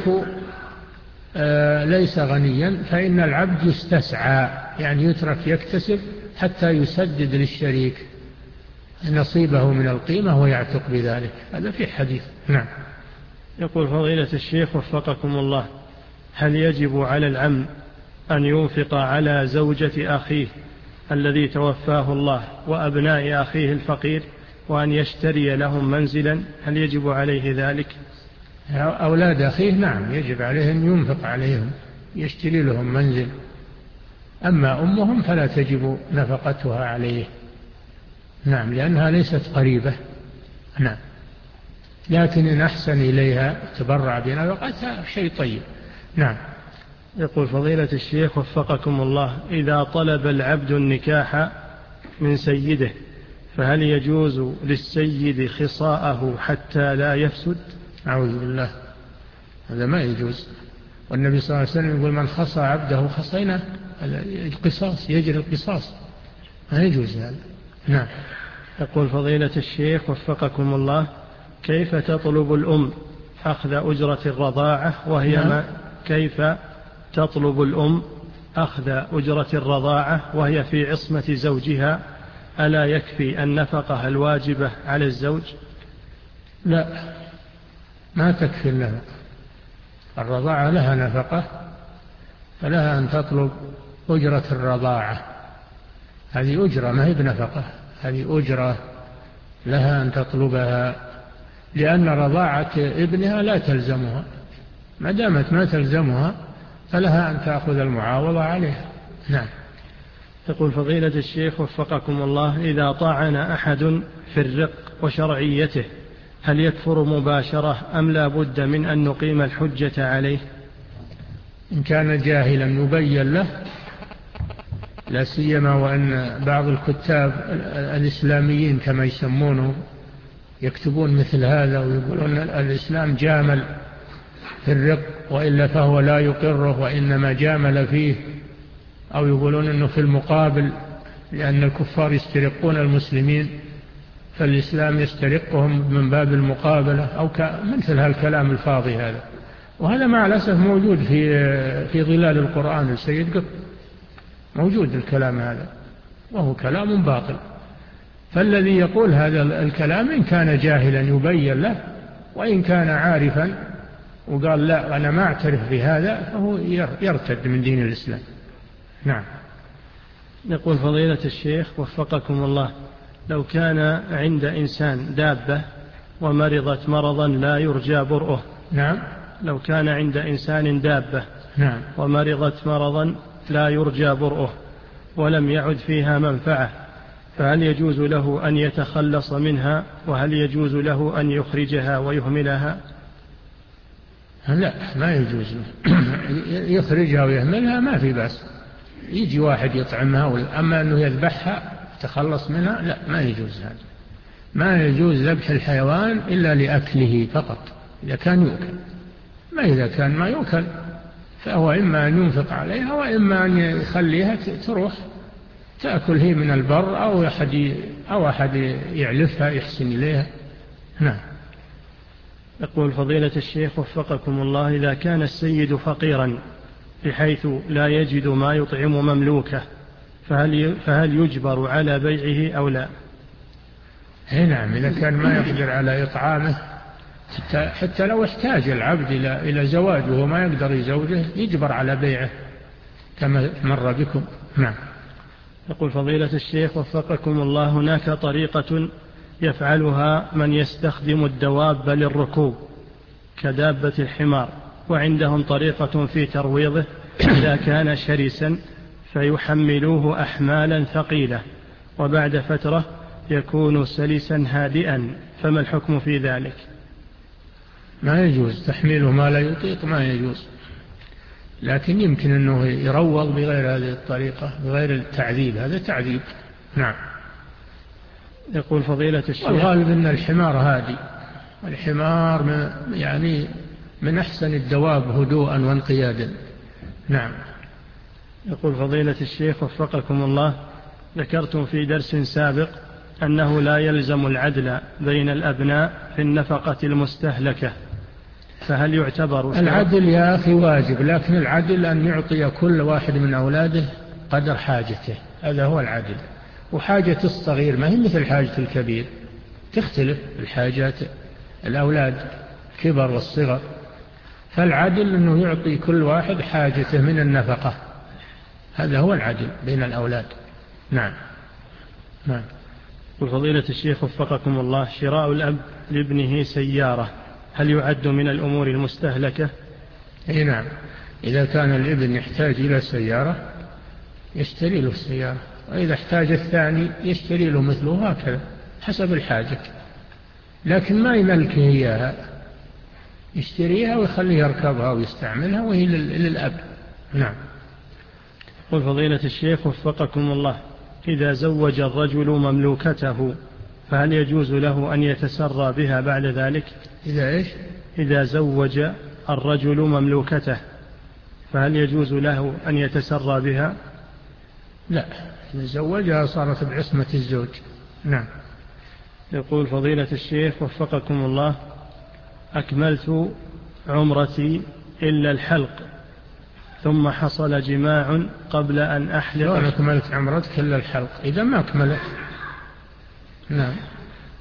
ليس غنيا فإن العبد يستسعى، يعني يترك يكتسب حتى يسدد للشريك نصيبه من القيمة ويعتق بذلك. هذا في حديث. نعم. يقول فضيلة الشيخ وفقكم الله، هل يجب على العم أن ينفق على زوجة أخيه الذي توفاه الله وأبناء أخيه الفقير وأن يشتري لهم منزلا؟ هل يجب عليه ذلك؟ أولاد أخيه نعم يجب عليه أن ينفق عليهم، يشتري لهم منزل. أما أمهم فلا تجب نفقتها عليه. نعم، لأنها ليست قريبة. نعم. لكن إن أحسن إليها تبرع بنفقتها شيء طيب. نعم. يقول فضيلة الشيخ وفقكم الله، إذا طلب العبد النكاح من سيده فهل يجوز للسيد خصاءه حتى لا يفسد؟ أعوذ بالله، هذا ما يجوز. والنبي صلى الله عليه وسلم يقول من خصى عبده خصينا، القصاص، يجري القصاص، ما يجوز هذا. نعم. يقول فضيلة الشيخ وفقكم الله، كيف تطلب الأم أخذ أجرة الرضاعة وهي نعم. ما كيف تطلب الأم أخذ أجرة الرضاعة وهي في عصمة زوجها؟ ألا يكفي النفقة الواجبة على الزوج؟ لا، ما تكفي النفقة. الرضاعة لها نفقة، فلها أن تطلب أجرة الرضاعة. هذه أجرة ما هي بنفقة، هذه أجرة لها أن تطلبها، لأن رضاعة ابنها لا تلزمها، ما دامت ما تلزمها فلها أن تأخذ المعاوضة عليها. نعم. يقول فضيلة الشيخ وفقكم الله: إذا طعن أحد في الرق وشرعيته هل يكفر مباشرة أم لا بد من أن نقيم الحجة عليه؟ إن كان جاهلا يبين له، لا سيما وأن بعض الكتاب الإسلاميين كما يسمونه يكتبون مثل هذا ويقولون الإسلام جامل في الرق وإلا فهو لا يقره وإنما جامل فيه، أو يقولون أنه في المقابل لأن الكفار يسترقون المسلمين فالإسلام يسترقهم من باب المقابلة، أو مثل هالكلام الفاضي هذا. وهذا مع الأسف موجود في في ظلال القرآن السيد قطب، موجود الكلام هذا وهو كلام باطل. فالذي يقول هذا الكلام إن كان جاهلا يبين له، وإن كان عارفا وقال لا أنا ما أعترف بهذا فهو يرتد من دين الإسلام. نعم. يقول فضيلة الشيخ وفقكم الله: لو كان عند إنسان دابة ومرضت مرضا لا يرجى برؤه. نعم. لو كان عند إنسان دابة نعم. ومرضت مرضا لا يرجى برؤه ولم يعد فيها منفعة، فهل يجوز له أن يتخلص منها؟ وهل يجوز له أن يخرجها ويهملها؟ لا، ما يجوز يخرجها ويهملها ما في بأس، يجي واحد يطعمها. أما أنه يذبحها تخلص منها لا، ما يجوز هذا. ما يجوز ذبح الحيوان إلا لأكله فقط إذا كان يؤكل، ما إذا كان ما يؤكل فهو إما أن ينفق عليها وإما أن يخليها تروح تأكل هي من البر، أو أحد أو أحد يعلفها يحسن إليها. نعم. يقول فضيلة الشيخ وفقكم الله: إذا كان السيد فقيرا بحيث لا يجد ما يطعم مملوكه فهل فهل يجبر على بيعه أو لا؟ نعم، إذا كان ما يقدر على إطعامه، حتى, حتى لو احتاج العبد إلى إلى زواجه وما يقدر يزوجه يجبر على بيعه كما مر بكم. نعم. يقول فضيلة الشيخ وفقكم الله: هناك طريقة يفعلها من يستخدم الدواب للركوب كدابة الحمار، وعندهم طريقة في ترويضه إذا كان شرسا فيحملوه أحمالا ثقيلة وبعد فترة يكون سلسا هادئا، فما الحكم في ذلك؟ ما يجوز تحميله ما لا يطيق، ما يجوز، لكن يمكن أنه يروض بغير هذه الطريقة، بغير التعذيب، هذا تعذيب. نعم. يقول فضيلة الشيخ: والغالب أن الحمار هادي، الحمار من يعني من أحسن الدواب هدوءا وانقيادا. نعم. يقول فضيلة الشيخ وفقكم الله: ذكرتم في درس سابق أنه لا يلزم العدل بين الأبناء في النفقة المستهلكة، فهل يعتبر العدل يا أخي واجب، لكن العدل أن يعطي كل واحد من أولاده قدر حاجته، هذا هو العدل. وحاجة الصغير ما هي مثل حاجة الكبير، تختلف الحاجات الأولاد كبر والصغر، فالعدل أنه يعطي كل واحد حاجته من النفقة، هذا هو العدل بين الأولاد. نعم. نعم. وفضيلة الشيخ وفقكم الله: شراء الأب لابنه سيارة هل يعد من الأمور المستهلكة؟ أي نعم، إذا كان الابن يحتاج إلى سيارة يشتري له السيارة، وإذا احتاج الثاني يشتري له مثله، هكذا حسب الحاجة، لكن ما يملكه إياها، يشتريها ويخليه يركبها ويستعملها وهي للأب. نعم. قل فضيلة الشيخ وفقكم الله: إذا زوج الرجل مملوكته فهل يجوز له أن يتسرى بها بعد ذلك؟ إذا إيش؟ إذا زوج الرجل مملوكته فهل يجوز له أن يتسرى بها؟ لا، إذا زوجها صارت بعصمة الزوج. نعم. يقول فضيلة الشيخ وفقكم الله: أكملت عمرتي إلا الحلق ثم حصل جماع قبل أن أحلق. لو أكملت عمرتك إلا الحلق، إذا ما أكملت. نعم.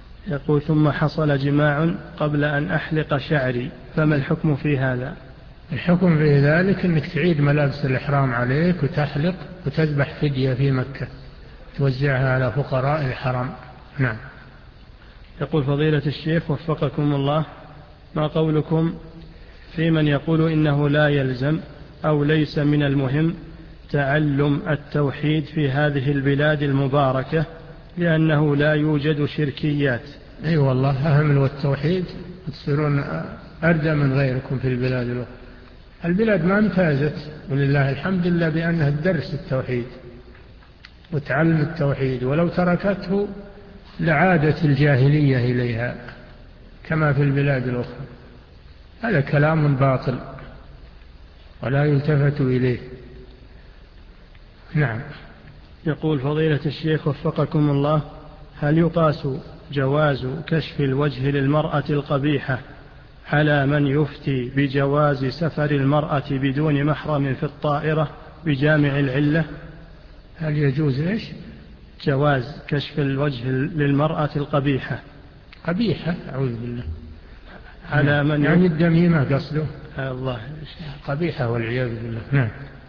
يقول ثم حصل جماع قبل أن أحلق شعري، فما الحكم في هذا؟ الحكم في ذلك أنك تعيد ملابس الإحرام عليك وتحلق وتذبح فدية في مكة توزعها على فقراء الحرم. نعم. يقول فضيلة الشيخ وفقكم الله، ما قولكم في من يقول إنه لا يلزم أو ليس من المهم تعلم التوحيد في هذه البلاد المباركة لأنه لا يوجد شركيات؟ أي أيوة والله، أهم هو التوحيد، تصيرون أردى من غيركم في البلاد الأخرى. البلاد ما امتازت ولله الحمد لله بأنها تدرس التوحيد وتعلم التوحيد، ولو تركته لعادت الجاهلية إليها كما في البلاد الأخرى. هذا كلام باطل ولا يلتفت إليه. نعم. يقول فضيلة الشيخ وفقكم الله، هل يقاس جواز كشف الوجه للمرأة القبيحة على من يفتي بجواز سفر المرأة بدون محرم في الطائرة بجامع العلة؟ هل يجوز إيش؟ جواز كشف الوجه للمرأة القبيحة. قبيحة؟ أعوذ بالله. على من يعني الدميمة قصده. الله. قبيحة والعياذ بالله. نعم.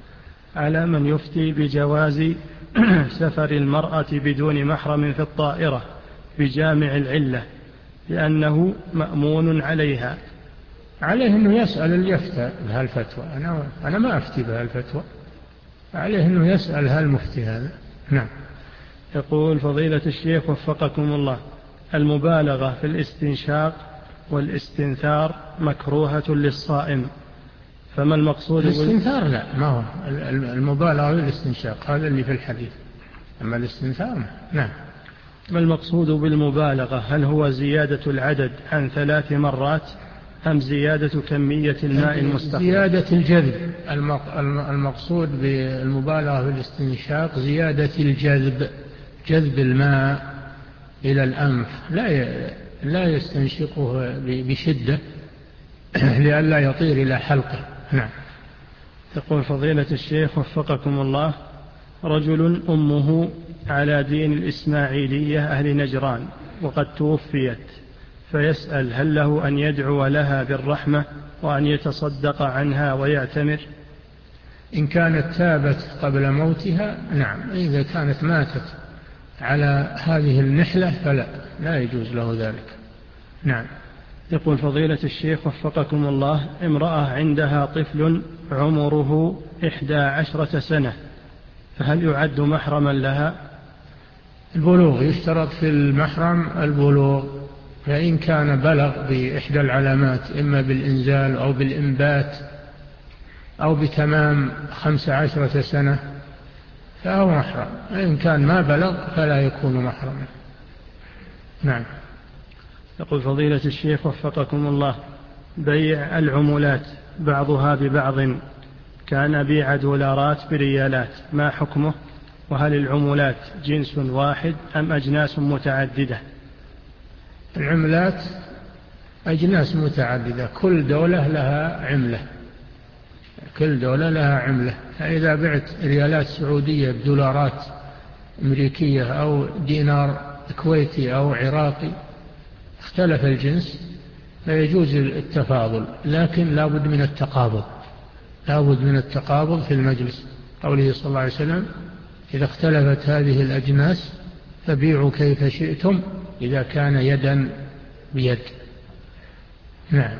على من يفتي بجواز سفر المرأة بدون محرم في الطائرة بجامع العلة لأنه مأمون عليها. عليه أنه يسأل اللي يفتى بهالفتوى. أنا, أنا ما أفتي بهالفتوى، عليه أنه يسأل هالمفتي هذا. نعم. يقول فضيلة الشيخ وفقكم الله، المبالغة في الاستنشاق والاستنثار مكروهة للصائم، فما المقصود؟ الاستنثار لا، ما هو المبالغة في الاستنشاق هذا اللي في الحديث، أما الاستنثار نعم. ما المقصود بالمبالغة؟ هل هو زيادة العدد عن ثلاث مرات أم زيادة كمية الماء المستخدم؟ زيادة الجذب. المقصود بالمبالغة في الاستنشاق زيادة الجذب، جذب الماء إلى الأنف، لا لا يستنشقه بشدة لئلا يطير إلى حلقه. نعم. تقول فضيلة الشيخ وفقكم الله، رجل أمه على دين الإسماعيلية أهل نجران وقد توفيت، فيسأل هل له أن يدعو لها بالرحمة وأن يتصدق عنها ويعتمر؟ إن كانت تابت قبل موتها نعم، إذا كانت ماتت على هذه النحلة فلا لا يجوز له ذلك. نعم. يقول فضيلة الشيخ وفقكم الله، امرأة عندها طفل عمره إحدى عشرة سنة، فهل يعد محرما لها؟ البلوغ، يشترط في المحرم البلوغ، فإن كان بلغ بإحدى العلامات إما بالإنزال أو بالإنبات أو بتمام خمس عشرة سنة فهو محرم، إن كان ما بلغ فلا يكون محرما. نعم. يقول فضيلة الشيخ وفقكم الله، بيع العملات بعضها ببعض كان بيع دولارات بريالات، ما حكمه؟ وهل العملات جنس واحد أم أجناس متعددة؟ العملات أجناس متعددة، كل دولة لها عملة، كل دولة لها عملة. فإذا بعت ريالات سعودية بدولارات أمريكية أو دينار كويتي أو عراقي اختلف الجنس فيجوز التفاضل، لكن لا بد من التقابض، لا بد من التقابض في المجلس. قوله صلى الله عليه وسلم إذا اختلفت هذه الأجناس فبيعوا كيف شئتم إذا كان يدا بيد. نعم.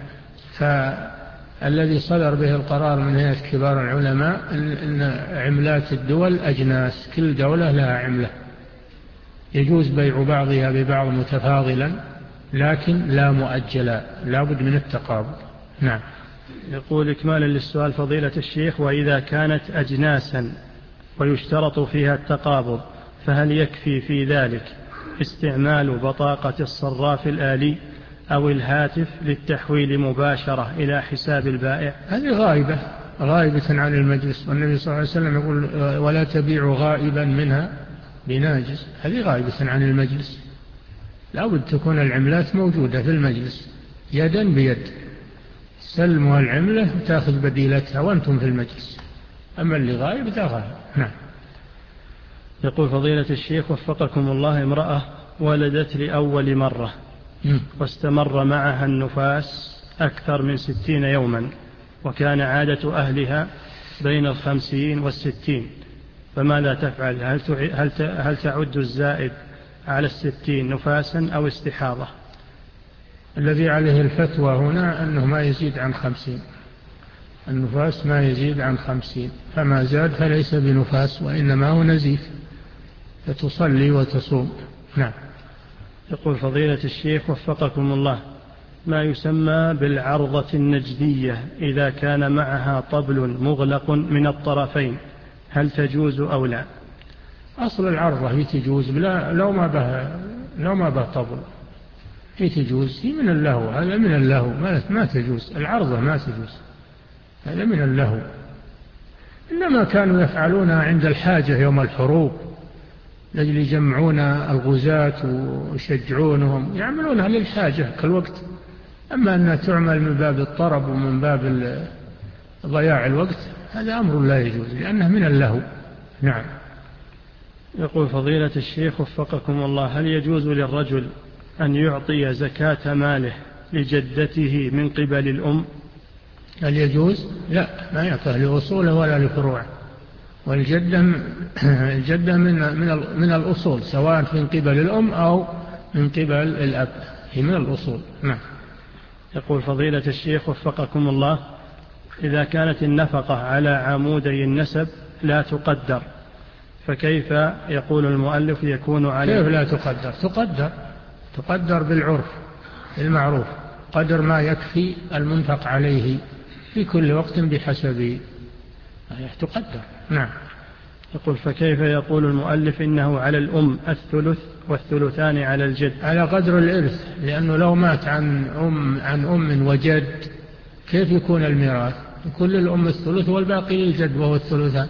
فالذي صدر به القرار من هيئة كبار العلماء أن عملات الدول أجناس، كل دولة لها عملة، يجوز بيع بعضها ببعض متفاضلا لكن لا مؤجلا، لا بد من التقابض. نعم. يقول إكمالا للسؤال فضيلة الشيخ، وإذا كانت أجناسا ويشترط فيها التقابض فهل يكفي في ذلك استعمال بطاقة الصراف الآلي أو الهاتف للتحويل مباشرة إلى حساب البائع؟ هذه غائبة غائبة عن المجلس، والنبي صلى الله عليه وسلم يقول ولا تبيع غائبا منها بناجز، هذه غائبة عن المجلس. لا بد تكون العملات موجودة في المجلس يدا بيد، سلموا العملة وتأخذ بديلتها وأنتم في المجلس، أما اللي غائب ده غائب. نعم. يقول فضيلة الشيخ وفقكم الله، امرأة ولدت لأول مرة واستمر معها النفاس أكثر من ستين يوما وكان عادة أهلها بين الخمسين والستين، فماذا تفعل؟ هل هل هل تعد الزائد على الستين نفاسا أو استحاضة؟ الذي عليه الفتوى هنا أنه ما يزيد عن خمسين، النفاس ما يزيد عن خمسين، فما زاد فليس بنفاس وإنما هو نزيف، فتصلي وتصوم. نعم. يقول فضيلة الشيخ وفقكم الله، ما يسمى بالعرضة النجدية إذا كان معها طبل مغلق من الطرفين هل تجوز أو لا؟ أصل العرضة هي تجوز، لا لو ما به لو ما به طبل هي تجوز، هي من اللهو، هذا من اللهو، ما, ما تجوز العرضة، ما تجوز، هذا من اللهو. إنما كانوا يفعلونها عند الحاجة يوم الحروب لأجل يجمعون الغزاة ويشجعونهم، يعملونها للحاجة كالوقت. أما أنها تعمل من باب الطرب ومن باب ضياع الوقت هذا أمر لا يجوز لأنه من اللهو. نعم. يقول فضيلة الشيخ وفقكم الله، هل يجوز للرجل أن يعطي زكاة ماله لجدته من قبل الأم؟ هل يجوز؟ لا، ما يعطيه لأصوله ولا لفروعه، والجدة الجدة من من من الأصول، سواء من قبل الأم أو من قبل الأب، هي من الأصول. نعم. يقول فضيلة الشيخ وفقكم الله، إذا كانت النفقة على عمودي النسب لا تقدر فكيف يقول المؤلف يكون عليه؟ كيف لا تقدر؟ تقدر تقدر بالعرف المعروف، قدر ما يكفي المنفق عليه في كل وقت بحسبه، تقدر. نعم. يقول فكيف يقول المؤلف إنه على الأم الثلث والثلثان على الجد؟ على قدر الإرث، لأنه لو مات عن أم عن أم وجد كيف يكون الميراث؟ يكون للأم الثلث والباقي للجد وهو الثلثان،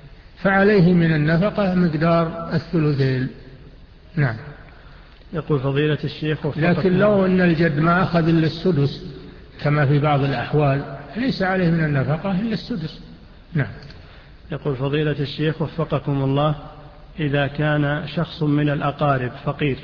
فعليه من النفقة مقدار الثلثين. نعم. يقول فضيلة الشيخ لكن لو أن الجد ما أخذ إلا السدس كما في بعض الأحوال ليس عليه من النفقة إلا السدس. نعم. يقول فضيلة الشيخ وفقكم الله، إذا كان شخص من الأقارب فقير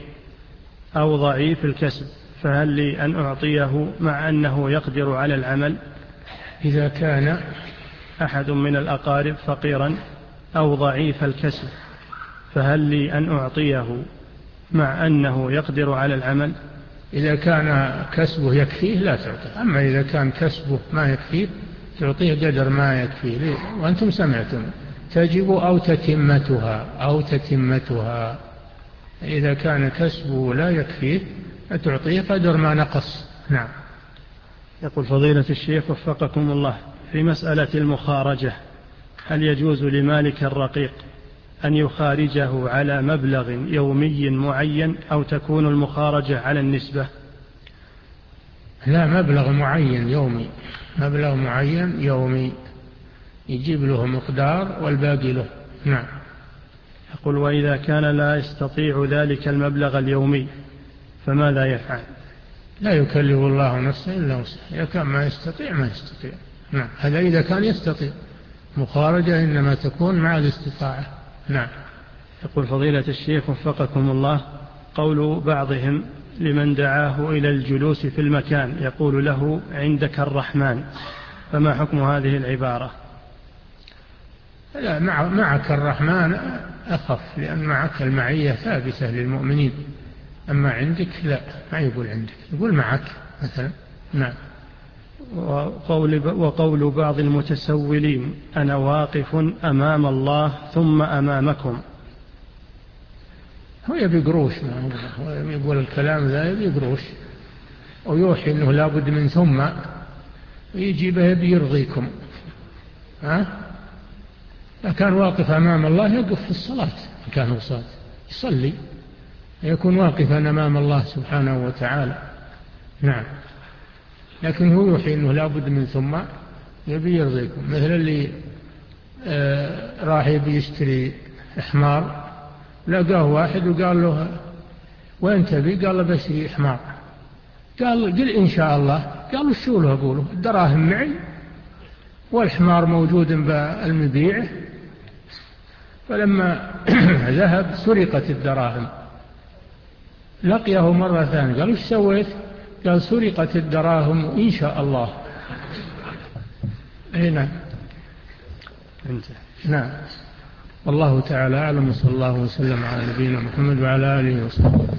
أو ضعيف الكسب فهل لي أن أعطيه مع أنه يقدر على العمل؟ إذا كان أحد من الأقارب فقيرا أو ضعيف الكسب فهل لي أن أعطيه مع أنه يقدر على العمل؟ إذا كان كسبه يكفيه لا تعطيه، أما إذا كان كسبه ما يكفيه تعطيه قدر ما يكفيه. وأنتم سمعتم تجب أو تتمتها أو تتمتها، إذا كان كسبه لا يكفيه تعطيه قدر ما نقص. نعم. يقول فضيلة الشيخ وفقكم الله، في مسألة المخارجة هل يجوز لمالك الرقيق أن يخارجه على مبلغ يومي معين أو تكون المخارجة على النسبة؟ لا، مبلغ معين يومي، مبلغ معين يومي يجيب له مقدار والباقي له. نعم. يقول وإذا كان لا يستطيع ذلك المبلغ اليومي فماذا يفعل؟ لا يكلف الله نفسا إلا وسعها، إذا كان ما يستطيع ما يستطيع. نعم. هذا إذا كان يستطيع، مخارجة إنما تكون مع الاستطاعة. نعم. يقول فضيلة الشيخ وفقكم الله، قول بعضهم لمن دعاه إلى الجلوس في المكان يقول له عندك الرحمن، فما حكم هذه العبارة؟ لا، معك الرحمن أخف، لأن معك المعية ثابتة للمؤمنين، أما عندك لا، ما يقول عندك، يقول معك مثلا. نعم. وقول, وقول بعض المتسولين أنا واقف أمام الله ثم أمامكم، هو يبي قروش، هو يقول الكلام ذا يبي قروش، ويوحي أنه لابد من ثم ويجيبه يبي يرضيكم. ها؟ كان واقف أمام الله يقف في الصلاة، كان وصاد يصلي يكون واقفا أمام الله سبحانه وتعالى. نعم. لكن هو يوحي أنه لابد من ثم يبي يرضيكم، مثل اللي آه راح يبي يشتري حمار، لقاه واحد وقال له وين تبي؟ قال له بشتري حمار. قال قل إن شاء الله. قال له شو له؟ أقوله الدراهم معي والحمار موجود بالمبيع. فلما ذهب سرقت الدراهم، لقيه مرة ثانية قال وش سويت؟ قال سرقت الدراهم إن شاء الله. أي نعم. انت نعم. والله تعالى أعلم، صلى الله وسلم على نبينا محمد وعلى آله وصحبه.